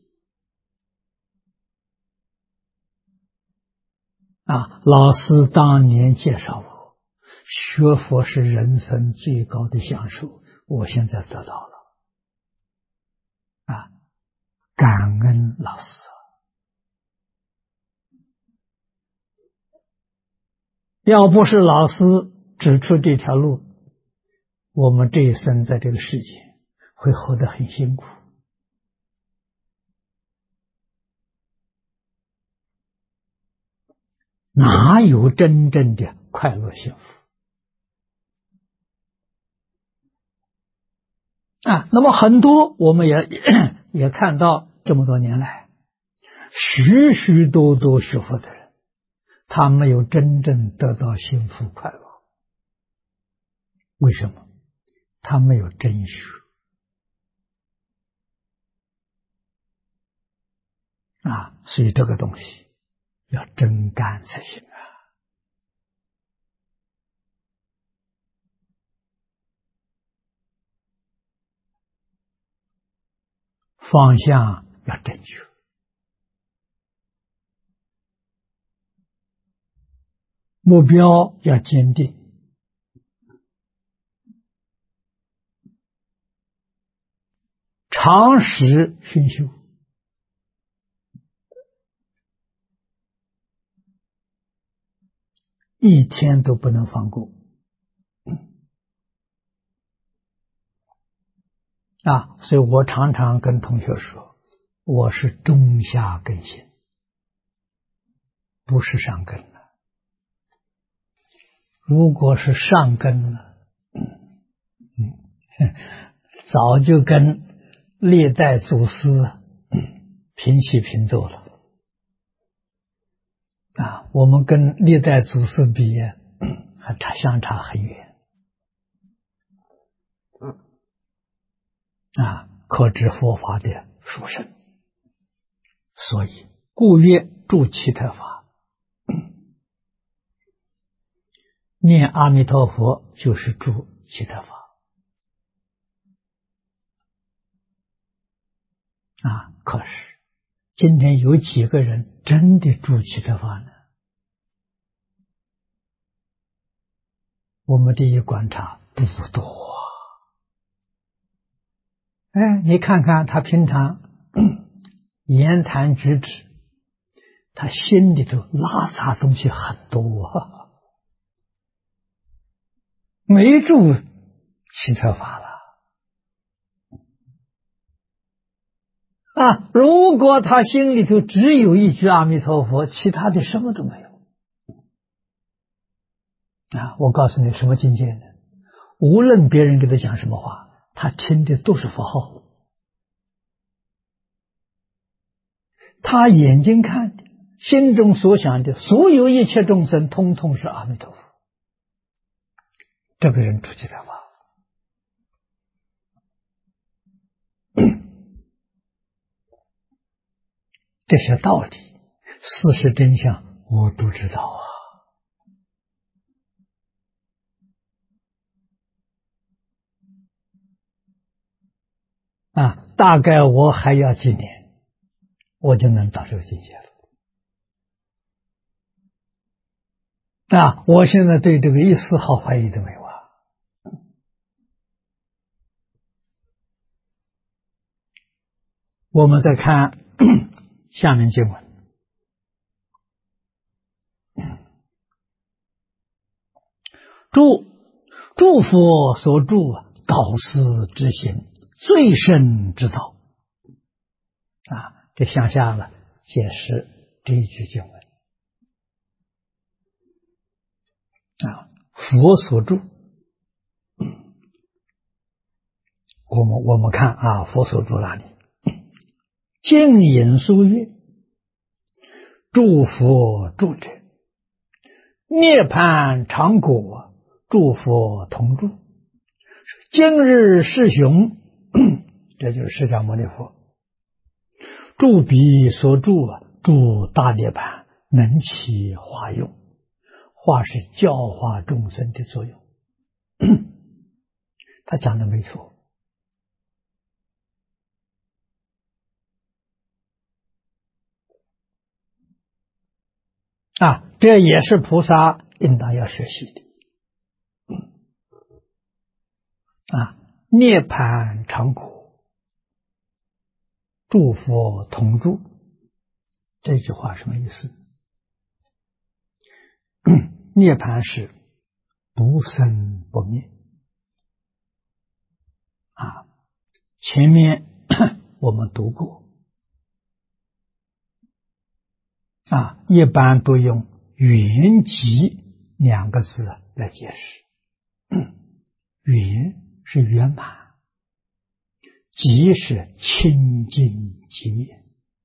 老师当年介绍我，学佛是人生最高的享受，我现在得到了感恩老师要不是老师指出这条路，我们这一生在这个世界会活得很辛苦哪有真正的快乐幸福那么很多我们也看到这么多年来许许多多学佛的人，他没有真正得到幸福快乐，为什么？他没有真学所以这个东西要真干才行方向要正确，目标要坚定，常识熏修，一天都不能放过所以我常常跟同学说，我是中下根性，不是上根了。如果是上根了，早就跟历代祖师平起平坐了我们跟历代祖师比还相差很远可知佛法的殊胜。所以故曰住其特法，念阿弥陀佛就是住其特法可是今天有几个人真的住其特法呢？ 我们这一观察不多啊。哎，你看看他平常言谈举止，他心里头拉杂东西很多啊，没住七特法了啊！如果他心里头只有一句阿弥陀佛，其他的什么都没有啊！我告诉你，什么境界呢？无论别人给他讲什么话，他听的都是佛号。他眼睛看的，心中所想的，所有一切众生，通通是阿弥陀佛。这个人出去的话，这些道理、事实真相，我都知道啊！大概我还要几年，我就能到这个境界了。啊！我现在对这个一丝毫怀疑都没有啊！我们再看下面经文。诸佛所住导师之行，最深之道啊！这向下了解释这一句经文啊。佛所住，我们看啊，佛所住哪里？净隐疏月，诸佛住者，涅槃常果，诸佛同住。今日世雄，这就是释迦牟尼佛，住彼所住住大涅槃，能起化用。化是教化众生的作用。他讲的没错啊，这也是菩萨应当要学习的啊。涅槃常果，诸佛同住，这句话什么意思？涅槃是不生不灭啊。前面我们读过啊，一般都用圆寂两个字来解释。圆是圆满，寂是清净寂灭。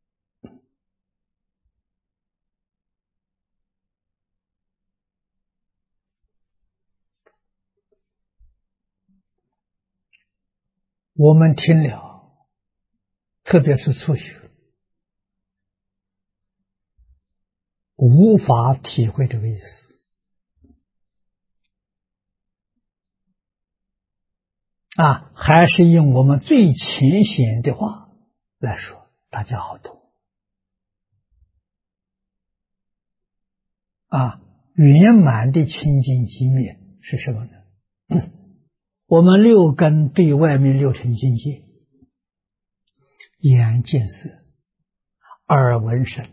我们听了，特别是初学，无法体会这个意思啊，还是用我们最浅显的话来说，大家好懂啊。圆满的清净寂灭是什么呢？我们六根对外面六尘境界，眼见色，耳闻声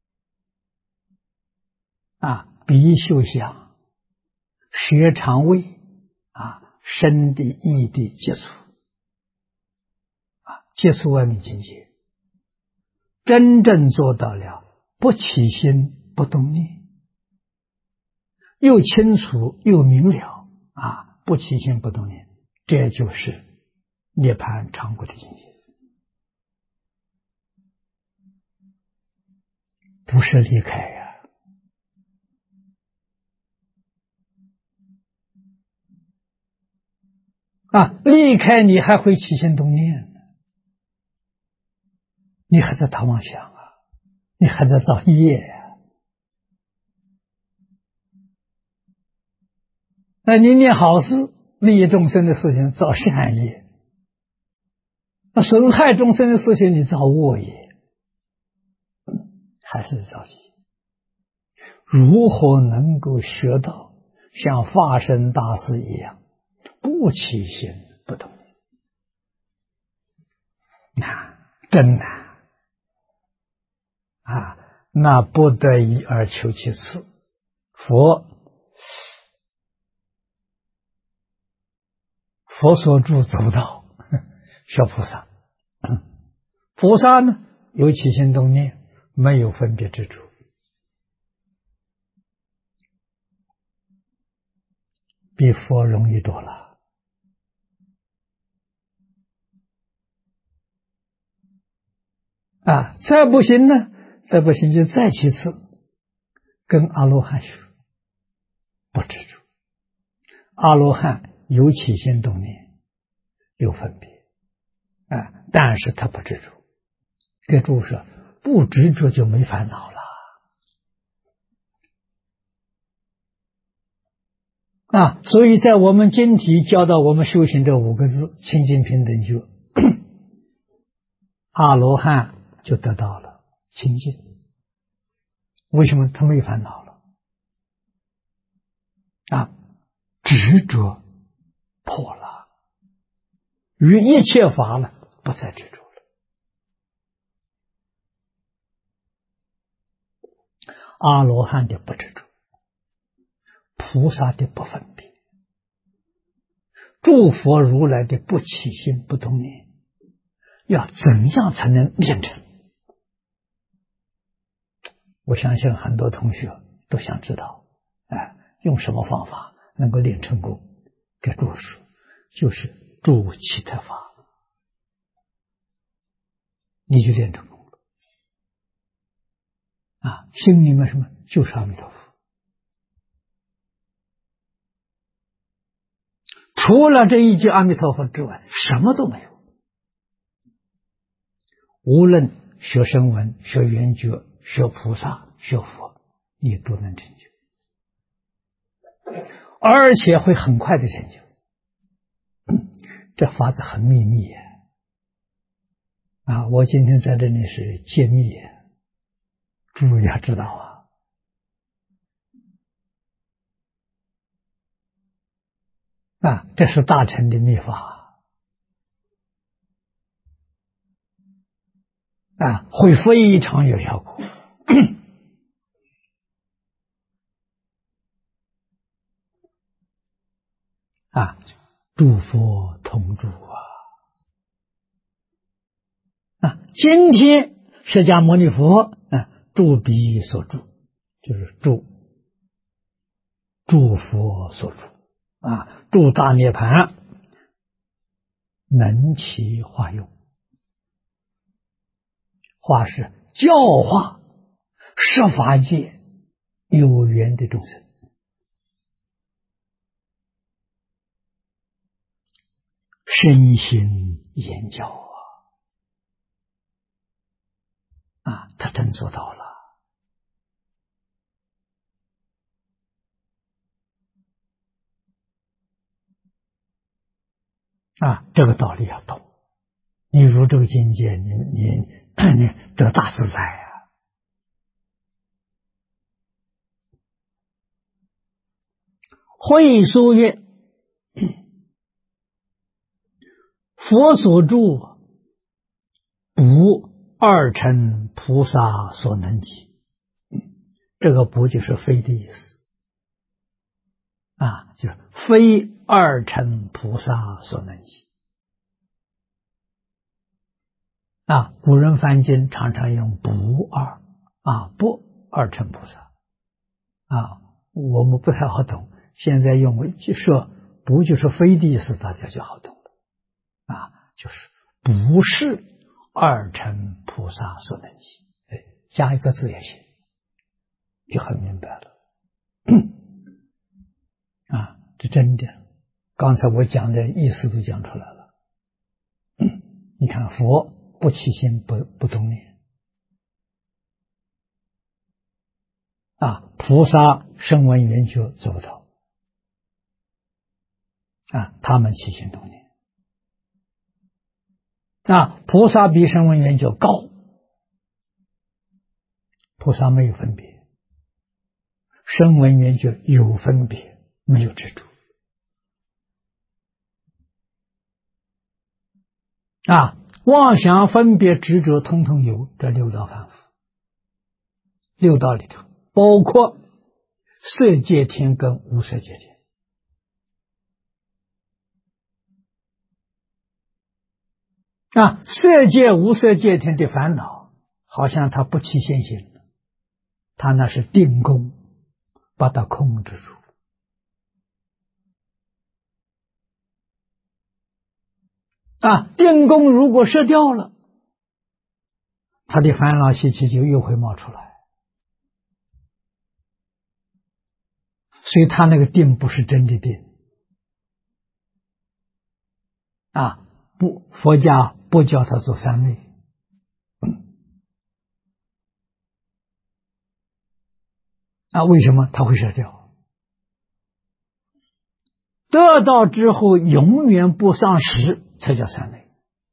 啊，鼻嗅香，舌尝味啊，身的意的接触啊，接触外面境界，真正做到了不起心不动念，又清楚又明了啊，不起心不动念，这就是涅槃常果的境界，不是离开离开你还会起心动念，你还在贪妄想你还在造业那你念好事，利益众生的事情造善业，那损害众生的事情你造恶业，还是造业。如何能够学到像化身大师一样，不起心不动念，真难啊！那不得已而求其次，佛所住走不到，小菩萨。菩萨呢，有起心动念，没有分别执着，比佛容易多了。再不行呢，再不行就再其次，跟阿罗汉学，不执着。阿罗汉有起心动念，有分别，但是他不执着。这注释不执着就没烦恼了所以在我们经题教到我们修行这5个字清净平等觉，阿罗汉就得到了清净。为什么他没烦恼了？执着破了，于一切法了，不再执着了。阿罗汉的不执着，菩萨的不分别，诸佛如来的不起心不动念，要怎样才能练成？我相信很多同学都想知道，用什么方法能够练成功？给诸位说，就是诸其他法，你就练成功了。心里面什么？就是阿弥陀佛。除了这一句阿弥陀佛之外，什么都没有。无论学声闻、学圆觉、学菩萨、学佛，你都能成就，而且会很快的成就。这法子很秘密我今天在这里是揭秘诸位要知道这是大乘的秘法会非常有效果诸佛同住今天释迦牟尼佛住彼所住，就是诸佛所住住大涅盘，能起化用。化是教化十法界有缘的众生，身心言教他真做到了这个道理要懂。你入这个境界，你得大自在会说曰：佛所住，不二乘菩萨所能及。这个不就是非的意思就是非二乘菩萨所能及古人翻经常常用不二乘菩萨我们不太好懂，现在用说不就是非的意思，大家就好懂了就是不是二乘菩萨所能及，加一个字也行，就很明白了这真的，刚才我讲的意思都讲出来了你看佛不起心不动念菩萨声闻缘觉做不到他们起心动念菩萨比声闻缘觉高，菩萨没有分别，声闻缘觉有分别， 没有执着妄想分别执着通通有，这六道凡夫，六道里头包括色界天跟无色界天色界无色界天的烦恼，好像它不起现行，它那是定功把它控制住。定功如果失掉了，他的烦恼习气就又会冒出来，所以他那个定不是真的定不，佛家不叫他做三昧为什么他会失掉？得到之后永远不丧失，才叫三昧。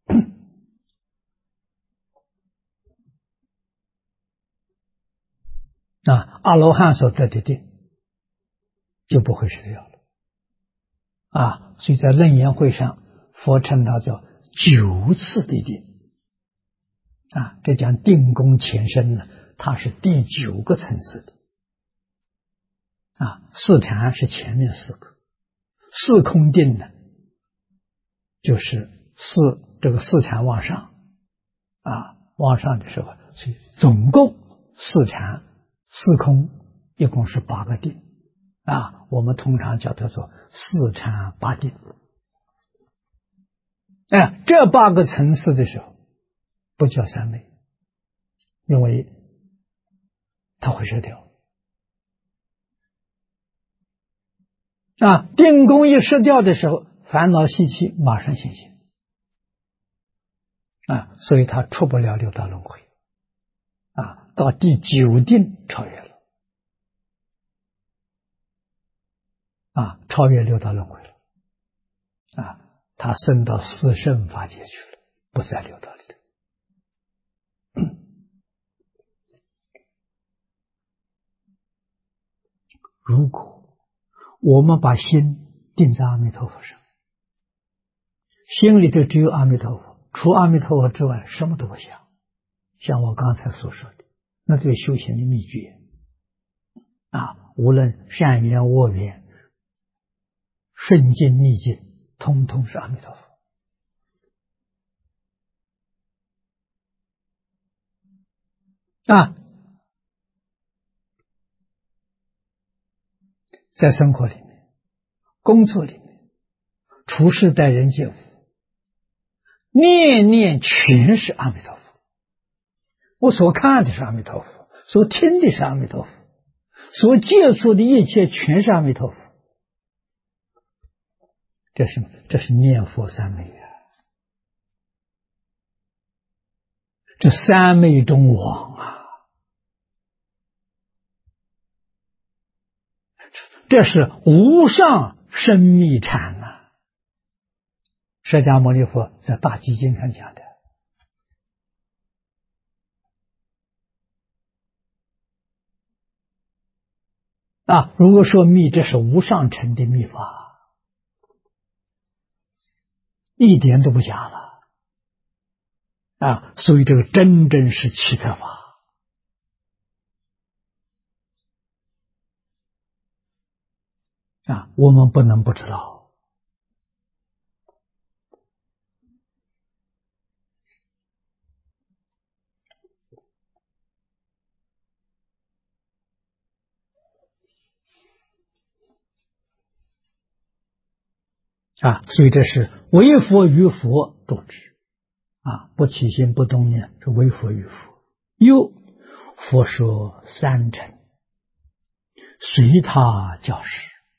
阿罗汉所得的定就不会失掉了所以在楞严会上，佛称它叫9次的定这讲定功前身呢，它是第9个层次的四禅是前面4个，四空定呢就是这个四禅往上往上的时候，所以总共四禅四空一共是8个定我们通常叫它做四禅八定这8个层次的时候不叫三昧，因为它会失掉定功一失掉的时候，烦恼习气马上现行所以他出不了六道轮回到第9定超越了超越六道轮回了他升到四圣法界去了，不在六道里头如果我们把心定在阿弥陀佛上，心里头只有阿弥陀佛，除阿弥陀佛之外什么都不想，像我刚才所说的，那就是修行的秘诀无论善缘恶缘顺境逆境，通通是阿弥陀佛在生活里面工作里面处事待人接物，念念全是阿弥陀佛，我所看的是阿弥陀佛，所听的是阿弥陀佛，所接触的一切全是阿弥陀佛，这是念佛三昧这三昧中往这是无上深密禅释迦牟尼佛在大集经上讲的如果说密，这是无上乘的密法，一点都不假了所以这个真正是奇特法我们不能不知道所以这是为佛于佛度之不起心不动念是为佛于佛。又佛说三乘，随他教示，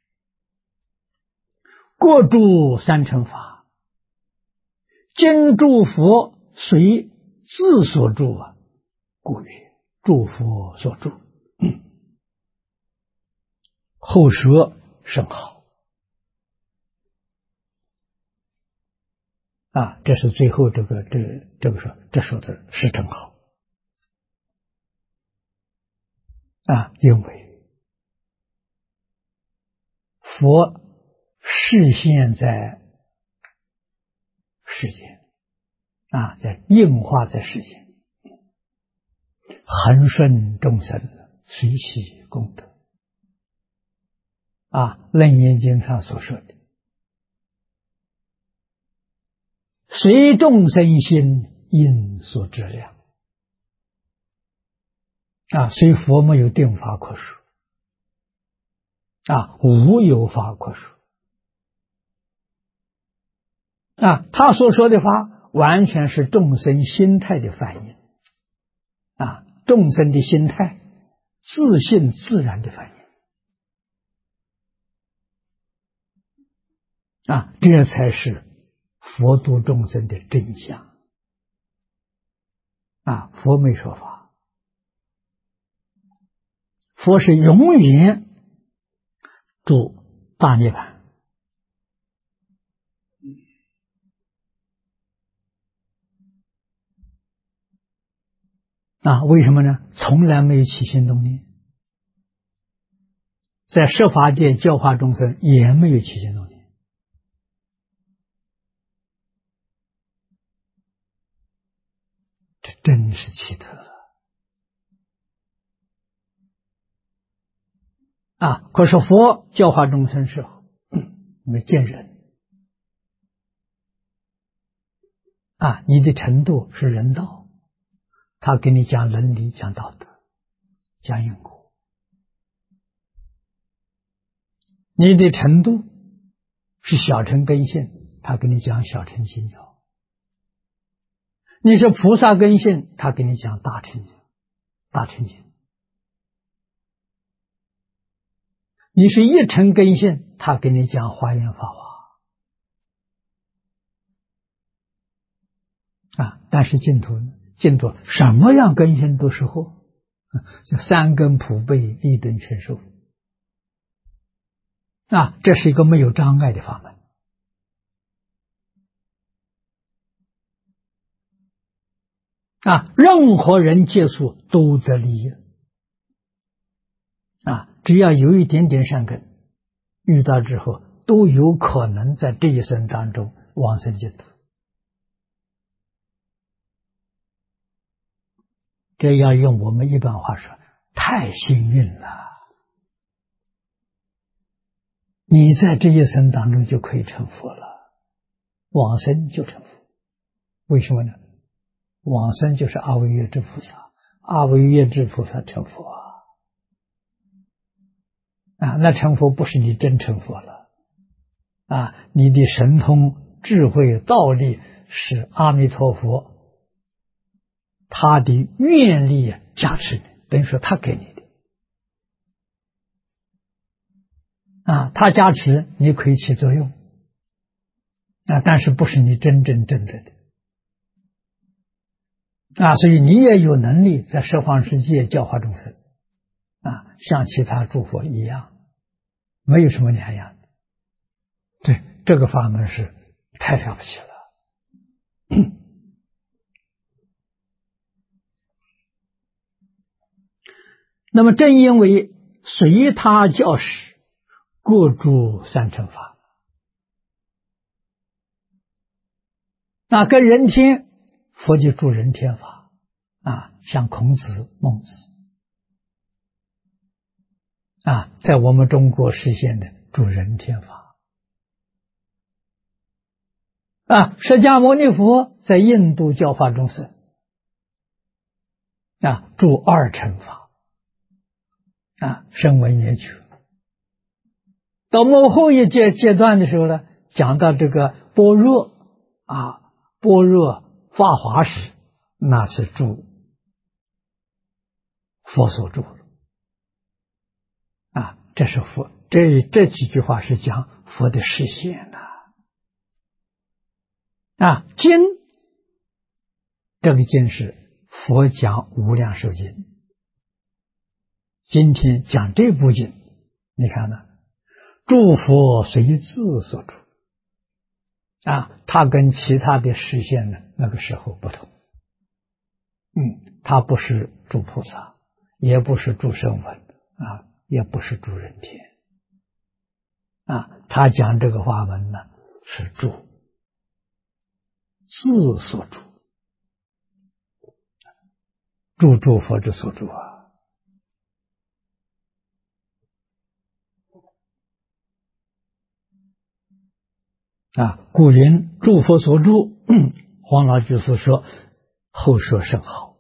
各著三乘法，今诸佛随自所著故曰诸佛所著后说甚好这是最后这个说，这说的是真好因为佛示现在世间在应化在世间，恒顺众生，随喜功德楞严经上所说的，随众生心，因所知量虽佛没有定法可说无有法可说他所说的法完全是众生心态的反应众生的心态自信自然的反应这才是佛度众生的真相佛没说法，佛是永远住大涅槃为什么呢？从来没有起心动念，在设法界教化众生也没有起心动念这真是奇特了可是佛教化众生时候没见人你的程度是人道，他给你讲伦理，讲道德，讲因果。你的程度是小乘根性，他给你讲小乘心教。你是菩萨根性，他给你讲大乘经。你是一乘根性，他给你讲华严法华但是净土什么样根性都是惑，就三根普被，立顿全收这是一个没有障碍的法门任何人接触都得利益只要有一点点善根，遇到之后都有可能在这一生当中往生净土。这要用我们一般话说，太幸运了。你在这一生当中就可以成佛了，往生就成佛。为什么呢？往生就是阿惟越致菩萨，阿惟越致菩萨成佛那成佛不是你真成佛了你的神通智慧道力是阿弥陀佛他的愿力加持你，等于说他给你的他加持你可以起作用但是不是你真正正的所以你也有能力在十方世界教化众生像其他诸佛一样，没有什么两样的。对，这个法门是太了不起了。那么正因为随他教使，各诸三乘法跟人天，佛就住人天法像孔子、孟子在我们中国实现的住人天法释迦牟尼佛在印度教化众生住二乘法声闻缘觉。到末后一阶段的时候呢，讲到这个般若般若法华时，那是住佛所住这是佛这几句话是讲佛的示现经这个经是佛讲无量寿经，今天讲这部经，你看呢，诸佛随自所住它跟其他的示现呢那个时候不同它不是住菩萨，也不是住声闻也不是住人天他讲这个法门呢，是住，自所住，住佛之所住古云诸佛所住，黄老居士说后说甚好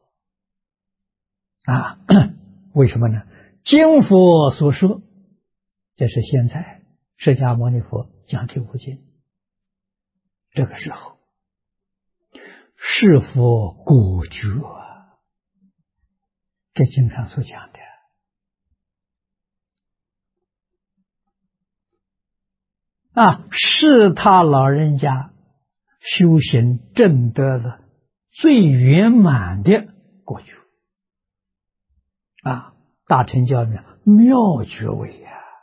为什么呢？经佛所说，这是现在释迦牟尼佛讲第五经，这个时候是佛果觉这经上所讲的是他老人家修行证得了最圆满的果觉大乘教名妙觉位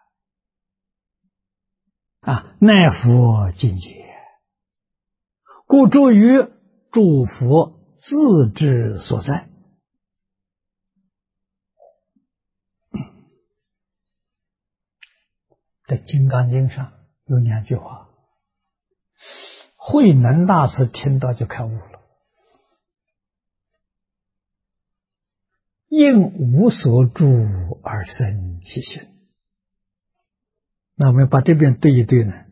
乃佛境界，故住于诸佛自之所在。在《金刚经》上有两句话，慧能大师听到就开悟了。应无所住而生其心。那我们把这边对一对呢？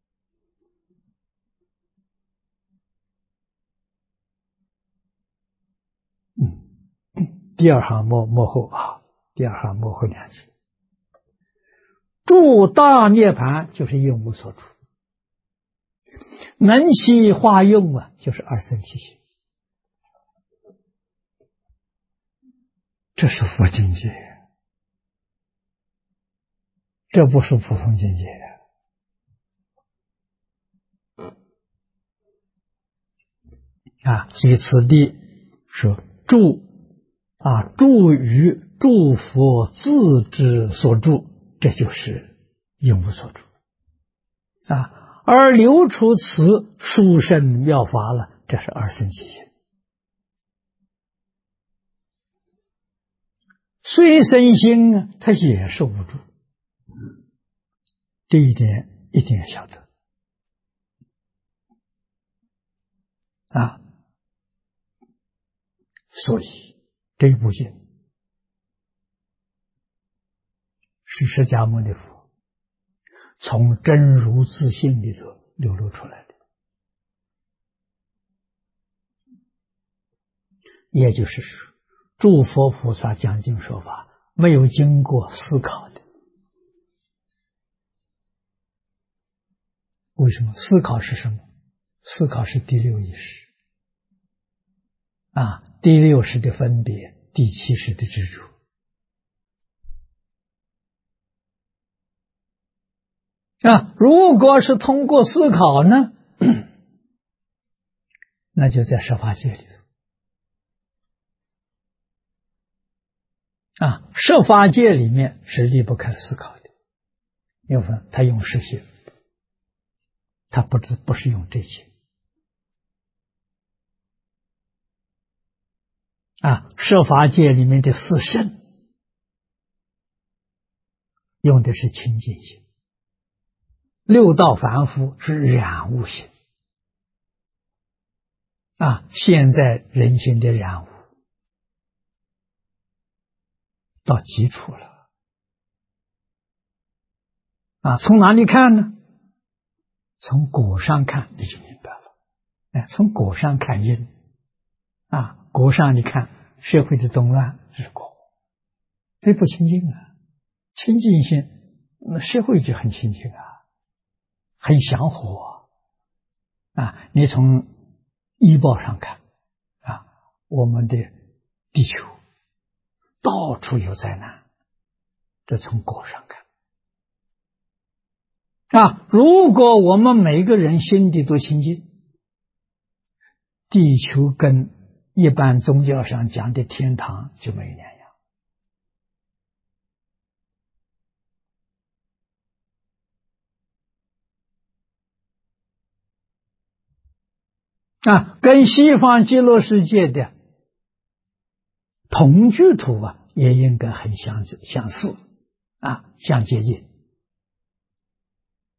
第二行幕后第二行幕后两句，住大涅盘就是应无所住，能悉化用就是二生其心，这是佛境界，这不是普通境界所以此地说住于诸佛自之所住，这就是应无所住而流出此殊胜妙法了，这是二生其心。虽生心它也是无住，这一点一定要晓得所以这部经是释迦牟尼佛从真如自性里头流露出来的，也就是说诸佛菩萨讲经说法没有经过思考的。为什么？思考是什么？思考是第六意识第六识的分别，第七识的执着如果是通过思考呢，那就在十法界里头十法界里面是离不开思考的，因为他用实性，他不是用这些十法界里面的四圣用的是清净心，六道凡夫是染污心现在人心的染污到基础了从哪里看呢？从果上看你就明白了从果上看因果上你看社会的动乱是果，这不清净清净心那社会就很清净很祥和你从医报上看我们的地球到处有灾难，这从果上看如果我们每个人心底都清净，地球跟一般宗教上讲的天堂就没有两样跟西方极乐世界的同居土也应该很相似相接近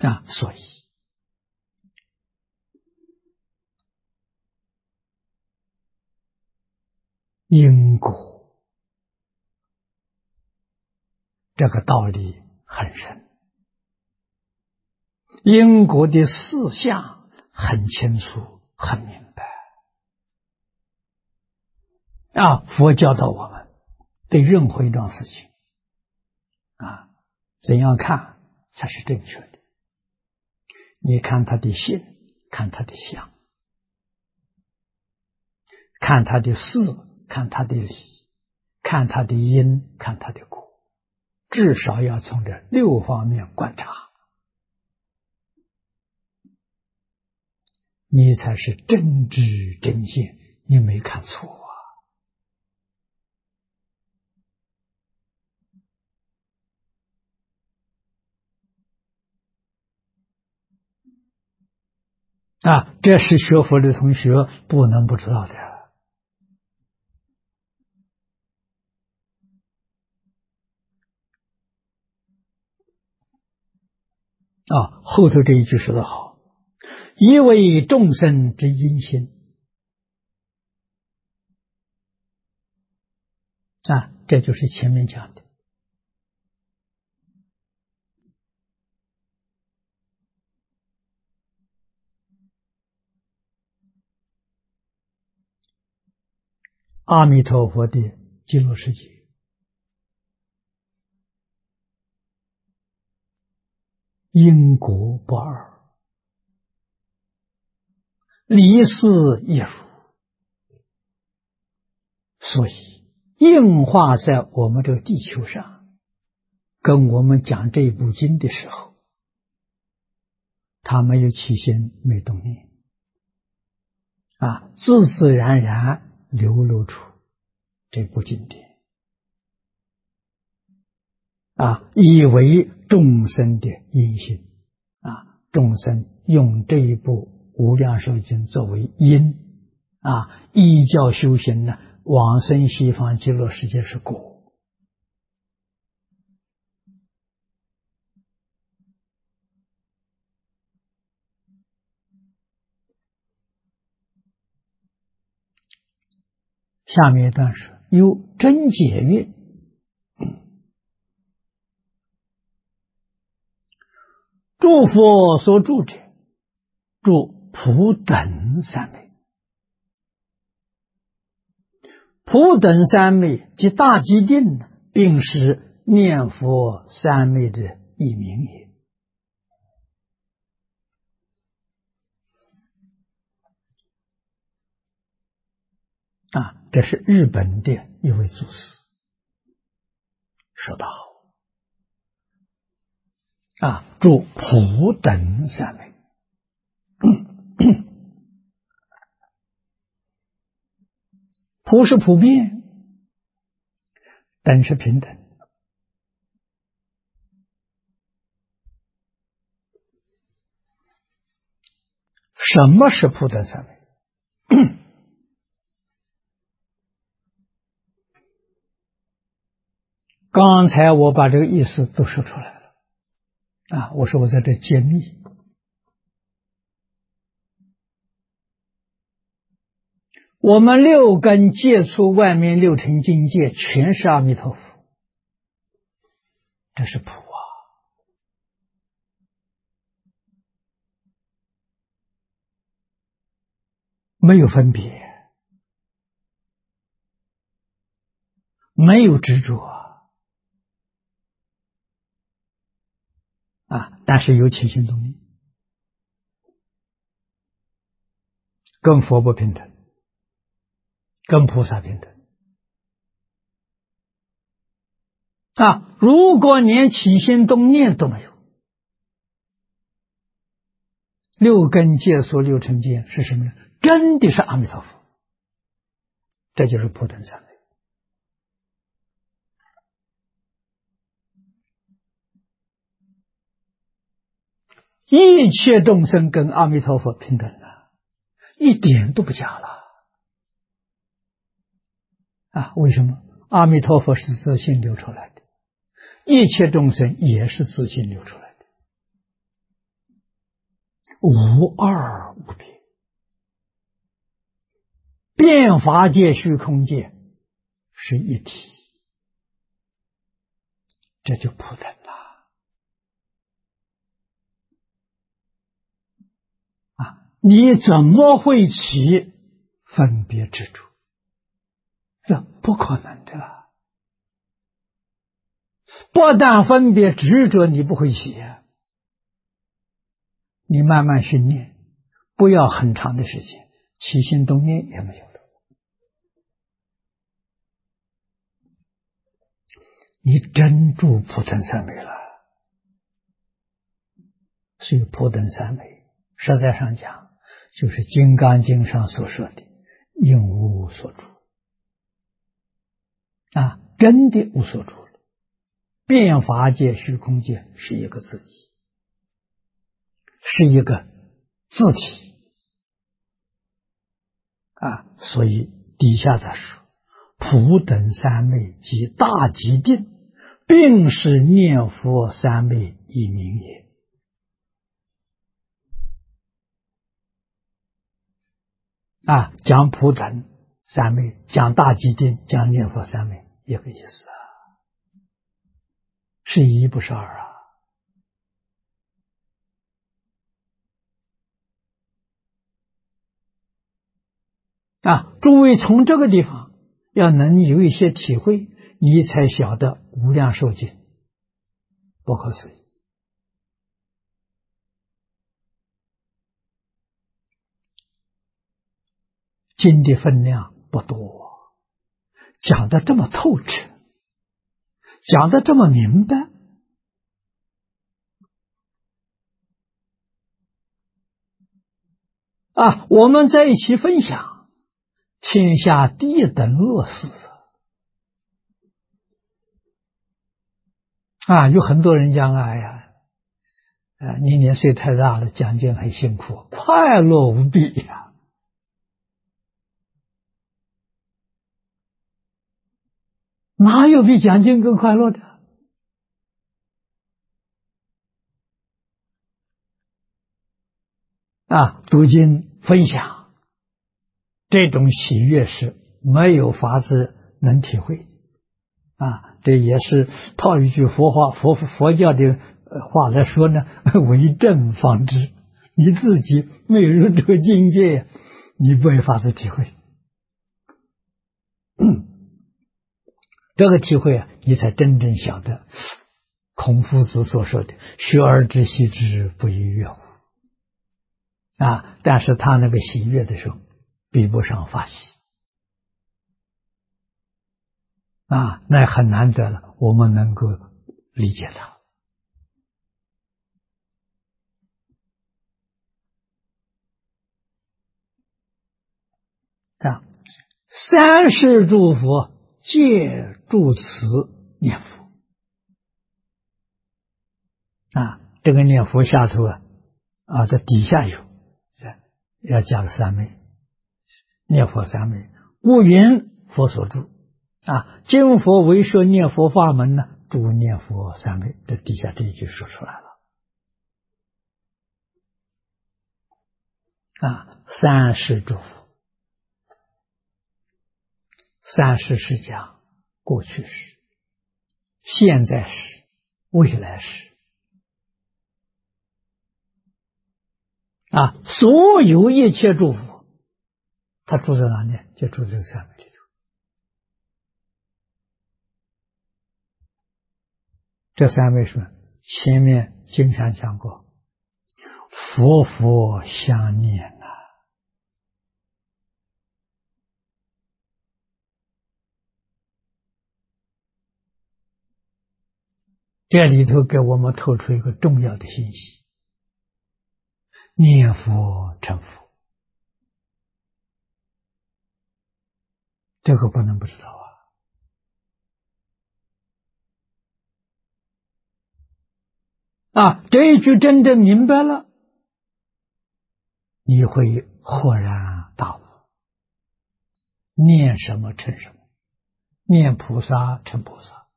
所以因果这个道理很深，因果的事项很清楚、很明白。佛教导我们，对任何一桩事情，怎样看才是正确的？你看他的性，看他的相，看他的事，看他的理，看他的因，看他的果，至少要从这6方面观察，你才是真知真见，你没看错这是学佛的同学不能不知道的。后头这一句说得好，以为众生之因心。这就是前面讲的。阿弥陀佛的极乐世界，因果不二，离事一如，所以应化在我们这个地球上，跟我们讲这部经的时候，他没有起心，没动念，自自然然流露出这部经典，以为众生的因心，众生用这一部无量寿经作为因，依教修行呢，往生西方极乐世界是果。下面一段是有真解曰：诸佛所住者，住普等三昧。普等三昧即大寂定，并是念佛三昧的一名也。这是日本的一位祖师说得好，住普等三昧。普是普遍，等是平等。什么是普等三昧？刚才我把这个意思都说出来了，我说我在这揭秘。我们6根接触外面6尘境界，全是阿弥陀佛，这是普没有分别，没有执着但是有起心动念，跟佛不平等，跟菩萨平等。如果连起心动念都没有，6根接触6尘界是什么呢？真的是阿弥陀佛，这就是普等三昧。一切众生跟阿弥陀佛平等了，一点都不假了。为什么？阿弥陀佛是自性流出来的，一切众生也是自性流出来的。 无二无别，变法界、虚空界是一体，这就不等了啊！你怎么会起分别执着？这不可能的。不但分别执着你不会起啊，你慢慢训练，不要很长的时间，起心动念也没有了。你真住普等三昧了。所以普等三昧实在上讲，就是《金刚经》上所说的应无所住啊，真的无所住了。变法界、虚空界是一个自己，是一个自体啊，所以底下再说，普等三昧即大寂定，并是念佛三昧一名也。啊，讲普等三昧，讲大寂定，讲念佛三昧，一个意思啊，是一不是二啊。啊，诸位从这个地方要能有一些体会，你才晓得无量寿经不可思议。经的分量不多，讲得这么透彻，讲得这么明白啊！我们在一起分享，天下第一等乐事啊！有很多人讲哎呀，你年岁太大了，讲经很辛苦，快乐无比呀。哪有比讲经更快乐的？啊，读经分享这种喜悦是没有法子能体会啊！这也是套一句佛话，佛教的话来说呢，为正方知。你自己没有入这个境界，你没法子体会。这个体会啊，你才真正晓得孔夫子所说的“学而知习之，不亦说乎”啊！但是他那个喜悦的时候，比不上法喜啊，那很难得了，我们能够理解他啊。三世诸佛皆住此念佛啊，这个念佛下头在底下有要加个三昧，念佛三昧，故云佛所住啊，经佛为摄念佛法门呢，住念佛三昧，这底下这一句说出来了啊。三世诸佛，三世是讲过去时、现在时、未来时啊，所有一切诸佛，他住在哪里？就住在这个三昧里头。这三昧是前面经常讲过，佛佛相念啊。这里头给我们透出一个重要的信息：念佛成佛，这个不能不知道啊！这一句真正明白了，你会豁然大悟。念什么成什么，念菩萨成菩萨，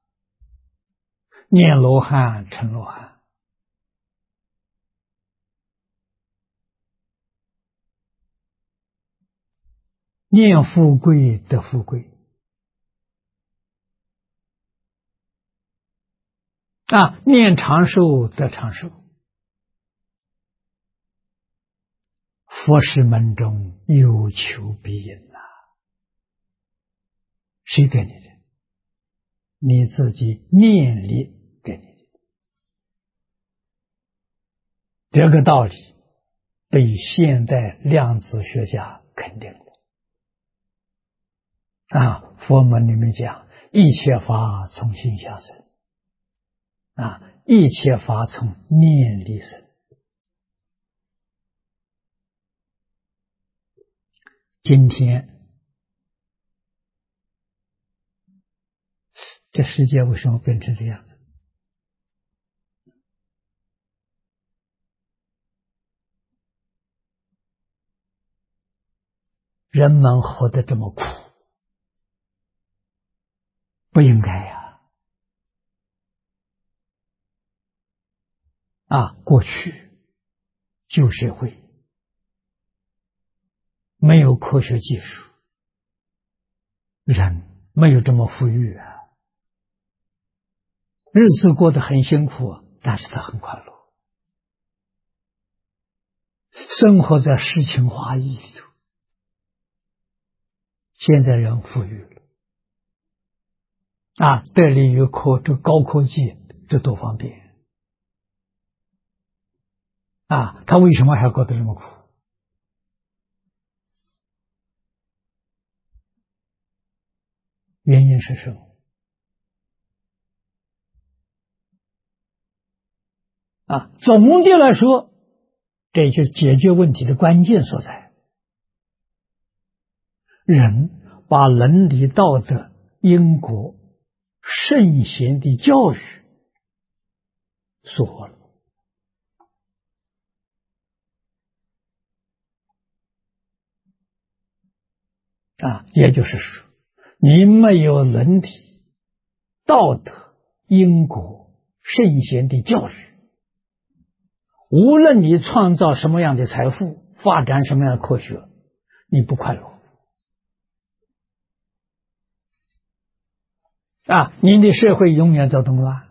念罗汉成罗汉念富贵得富贵念长寿得长寿。佛事门中有求必应谁给你的？你自己念力给你的。这个道理被现代量子学家肯定了佛门里面讲，一切法从心想生一切法从念力生。今天这世界为什么变成这样子？人们活得这么苦，不应该过去旧社会没有科学技术，人没有这么富裕日子过得很辛苦，但是他很快乐，生活在诗情画意里头。现在人富裕了得力于这高科技，这多方便他为什么还过得这么苦？原因是什么？总的来说，这就是解决问题的关键所在。人把伦理道德、因果、圣贤的教育疏忽了也就是说，你没有伦理、道德、因果、圣贤的教育，无论你创造什么样的财富，发展什么样的科学，你不快乐你的社会永远在动乱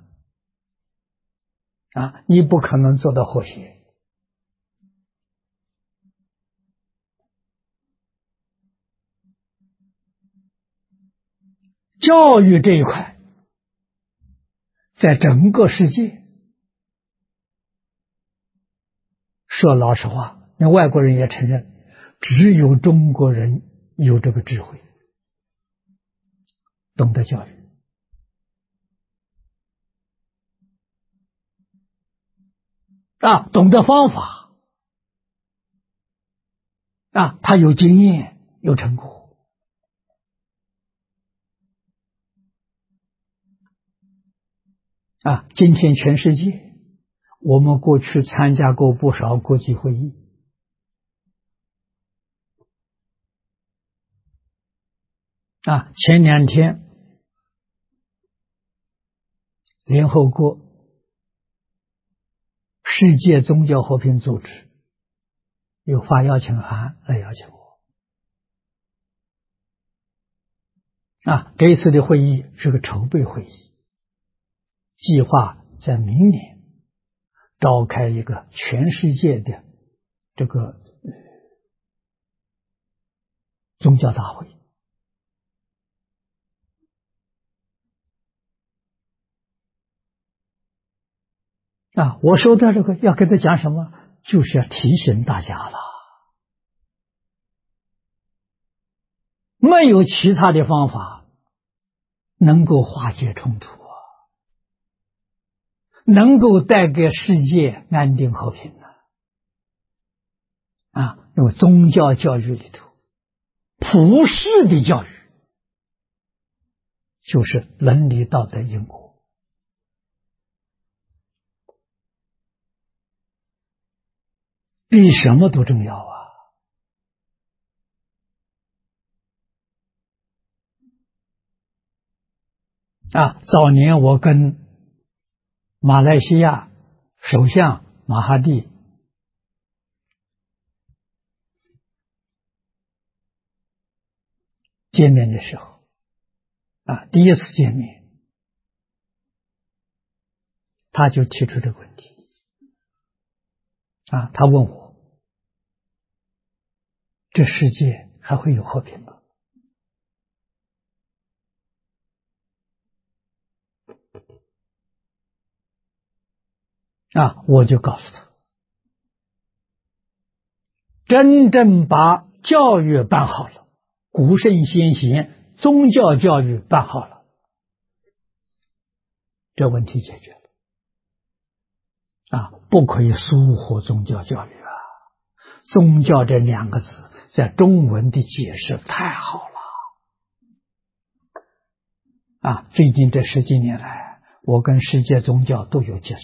你不可能做到和谐。教育这一块，在整个世界，说老实话，那外国人也承认，只有中国人有这个智慧，懂得教育懂得方法他有经验，有成果今天全世界，我们过去参加过不少国际会议前2天联合国世界宗教和平组织有发邀请函来邀请我这一次的会议是个筹备会议，计划在明年召开一个全世界的这个宗教大会我说到这个要跟他讲什么，就是要提醒大家了，没有其他的方法能够化解冲突能够带给世界安定和平因为宗教教育里头，普世的教育就是伦理道德因果，比什么都重要早年我跟马来西亚首相马哈蒂见面的时候第一次见面，他就提出这个问题他问我，这世界还会有和平吗？我就告诉他，真正把教育办好了，古圣先贤宗教教育办好了，这问题解决了不可以疏忽宗教教育宗教这两个字在中文的解释太好了最近这10几年来，我跟世界宗教都有接触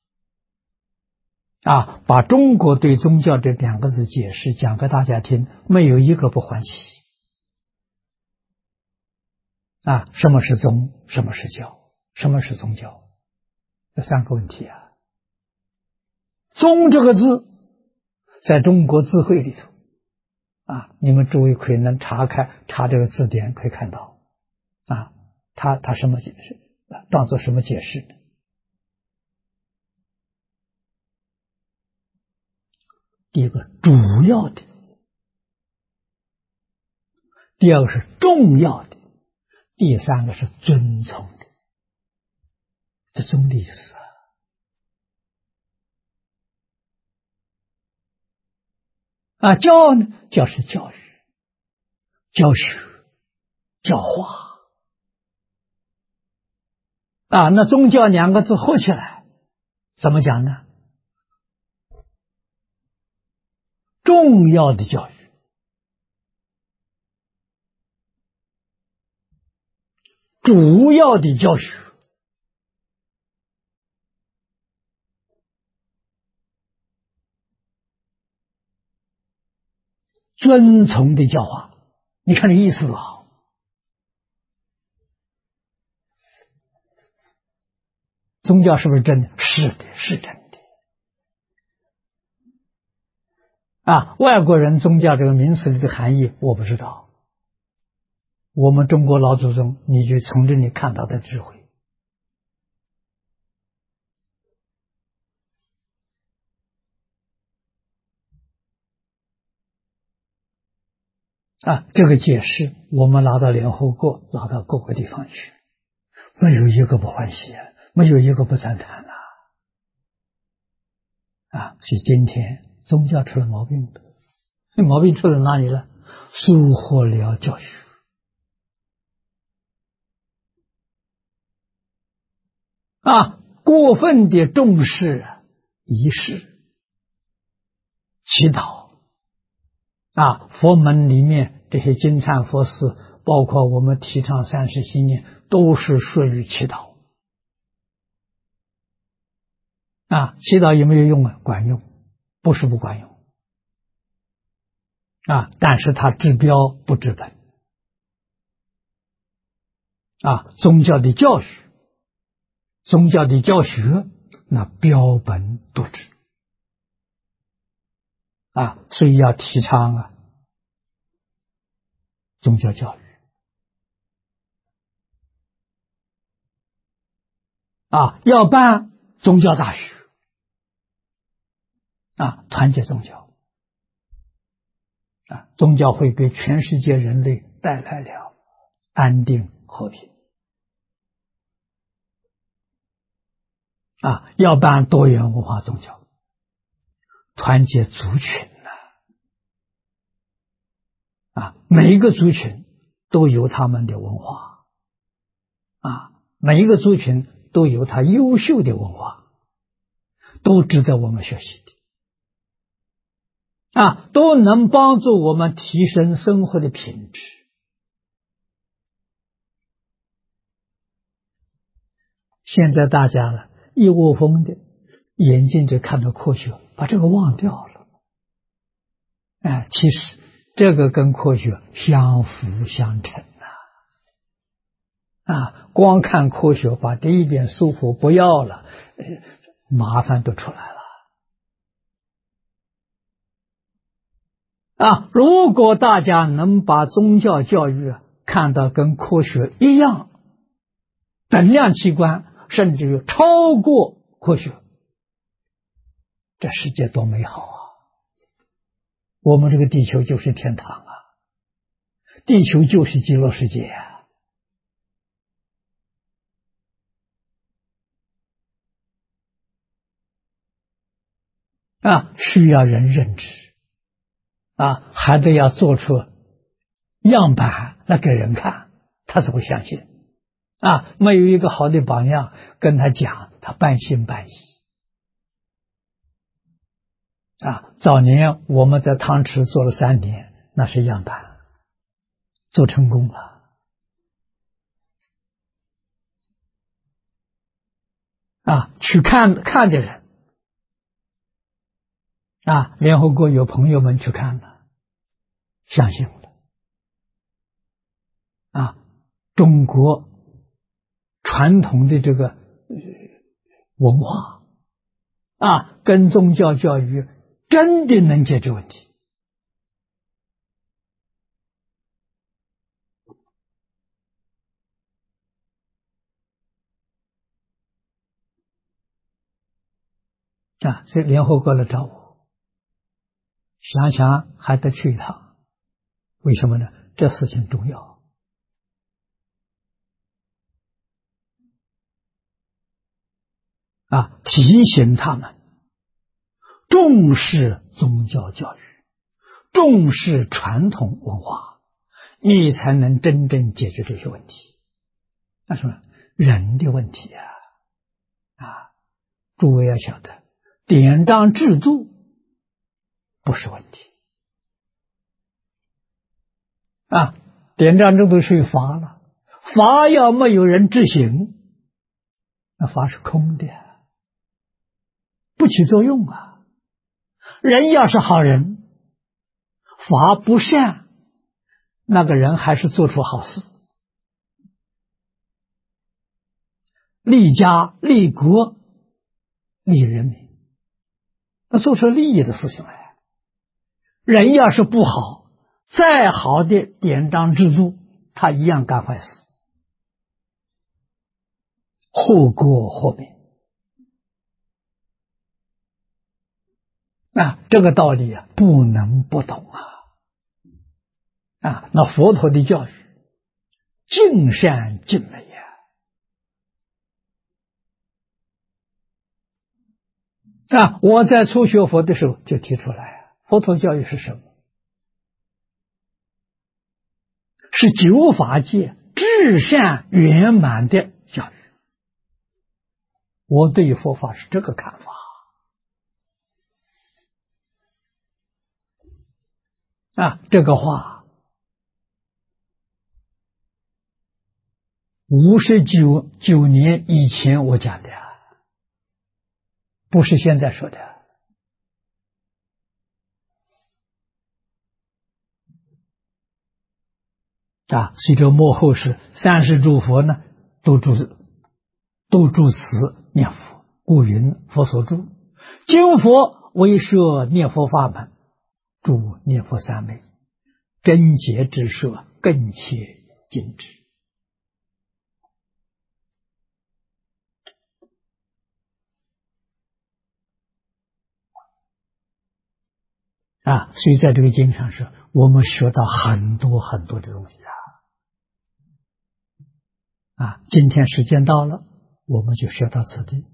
把中国对宗教这两个字解释讲给大家听，没有一个不欢喜什么是宗，什么是教，什么是宗教，这3个问题宗这个字在中国字汇里头你们诸位可以能查这个字典，可以看到它什么解释，当作什么解释？第一个主要的，第二个是重要的，第3个是遵从的，这宗的意思教呢，教是教育、教学、教化那宗教2个字合起来怎么讲呢？重要的教育，主要的教学，遵从的教化。你看这意思宗教是不是真的？是的，是真的外国人宗教这个名词里的含义我不知道，我们中国老祖宗你就从这里看到的智慧这个解释我们拿到联合国，拿到各个地方去，没有一个不欢喜没有一个不赞叹所以今天宗教出了毛病的，毛病出在哪里了？疏忽了教学过分的重视仪式、祈祷佛门里面这些金忏佛寺，包括我们提倡30心念，都是属于祈祷祈祷有没有用管用，不是不管用但是它治标不治本宗教的教育、宗教的教学，那标本独治所以要提倡宗教教育要办宗教大学团结宗教宗教会给全世界人类带来了安定和平要办多元文化宗教，团结族群每一个族群都有他们的文化每一个族群都有他优秀的文化，都值得我们学习的都能帮助我们提升生活的品质现在大家一窝蜂的眼睛只看到科学，把这个忘掉了其实这个跟科学相辅相成光看科学把这一点束缚不要了，麻烦都出来了如果大家能把宗教教育看到跟科学一样，等量器官，甚至于超过科学，这世界多美好啊！我们这个地球就是天堂啊，地球就是极乐世界需要人认知还得要做出样板来给人看，他才会相信没有一个好的榜样跟他讲，他半信半疑早年我们在汤池做了3年，那是样板，做成功了去看的人联合国有朋友们去看了，相信了中国传统的这个文化跟宗教教育真的能解决问题所以联合国来找我，想想还得去一趟，为什么呢？这事情重要提醒他们重视宗教教育，重视传统文化，你才能真正解决这些问题。那什么人的问题诸位要晓得，典章制度不是问题典章制度属于法了，法要没有人执行，那法是空的，不起作用人要是好人，法不善，那个人还是做出好事，利家利国利人民，那做出利益的事情来。人要是不好，再好的典章制度，他一样干坏事，祸国祸民这个道理不能不懂那佛陀的教育尽善尽美我在初学佛的时候就提出来，佛陀教育是什么？是九法界至善圆满的教育。我对佛法是这个看法这个话59年以前我讲的不是现在说的随着末后世30诸佛呢都住持念佛，故云佛所住。今佛为设念佛法门，住念佛三昧，真结之设更切精致所以在这个经上是我们学到很多很多的东西今天时间到了，我们就学到此地。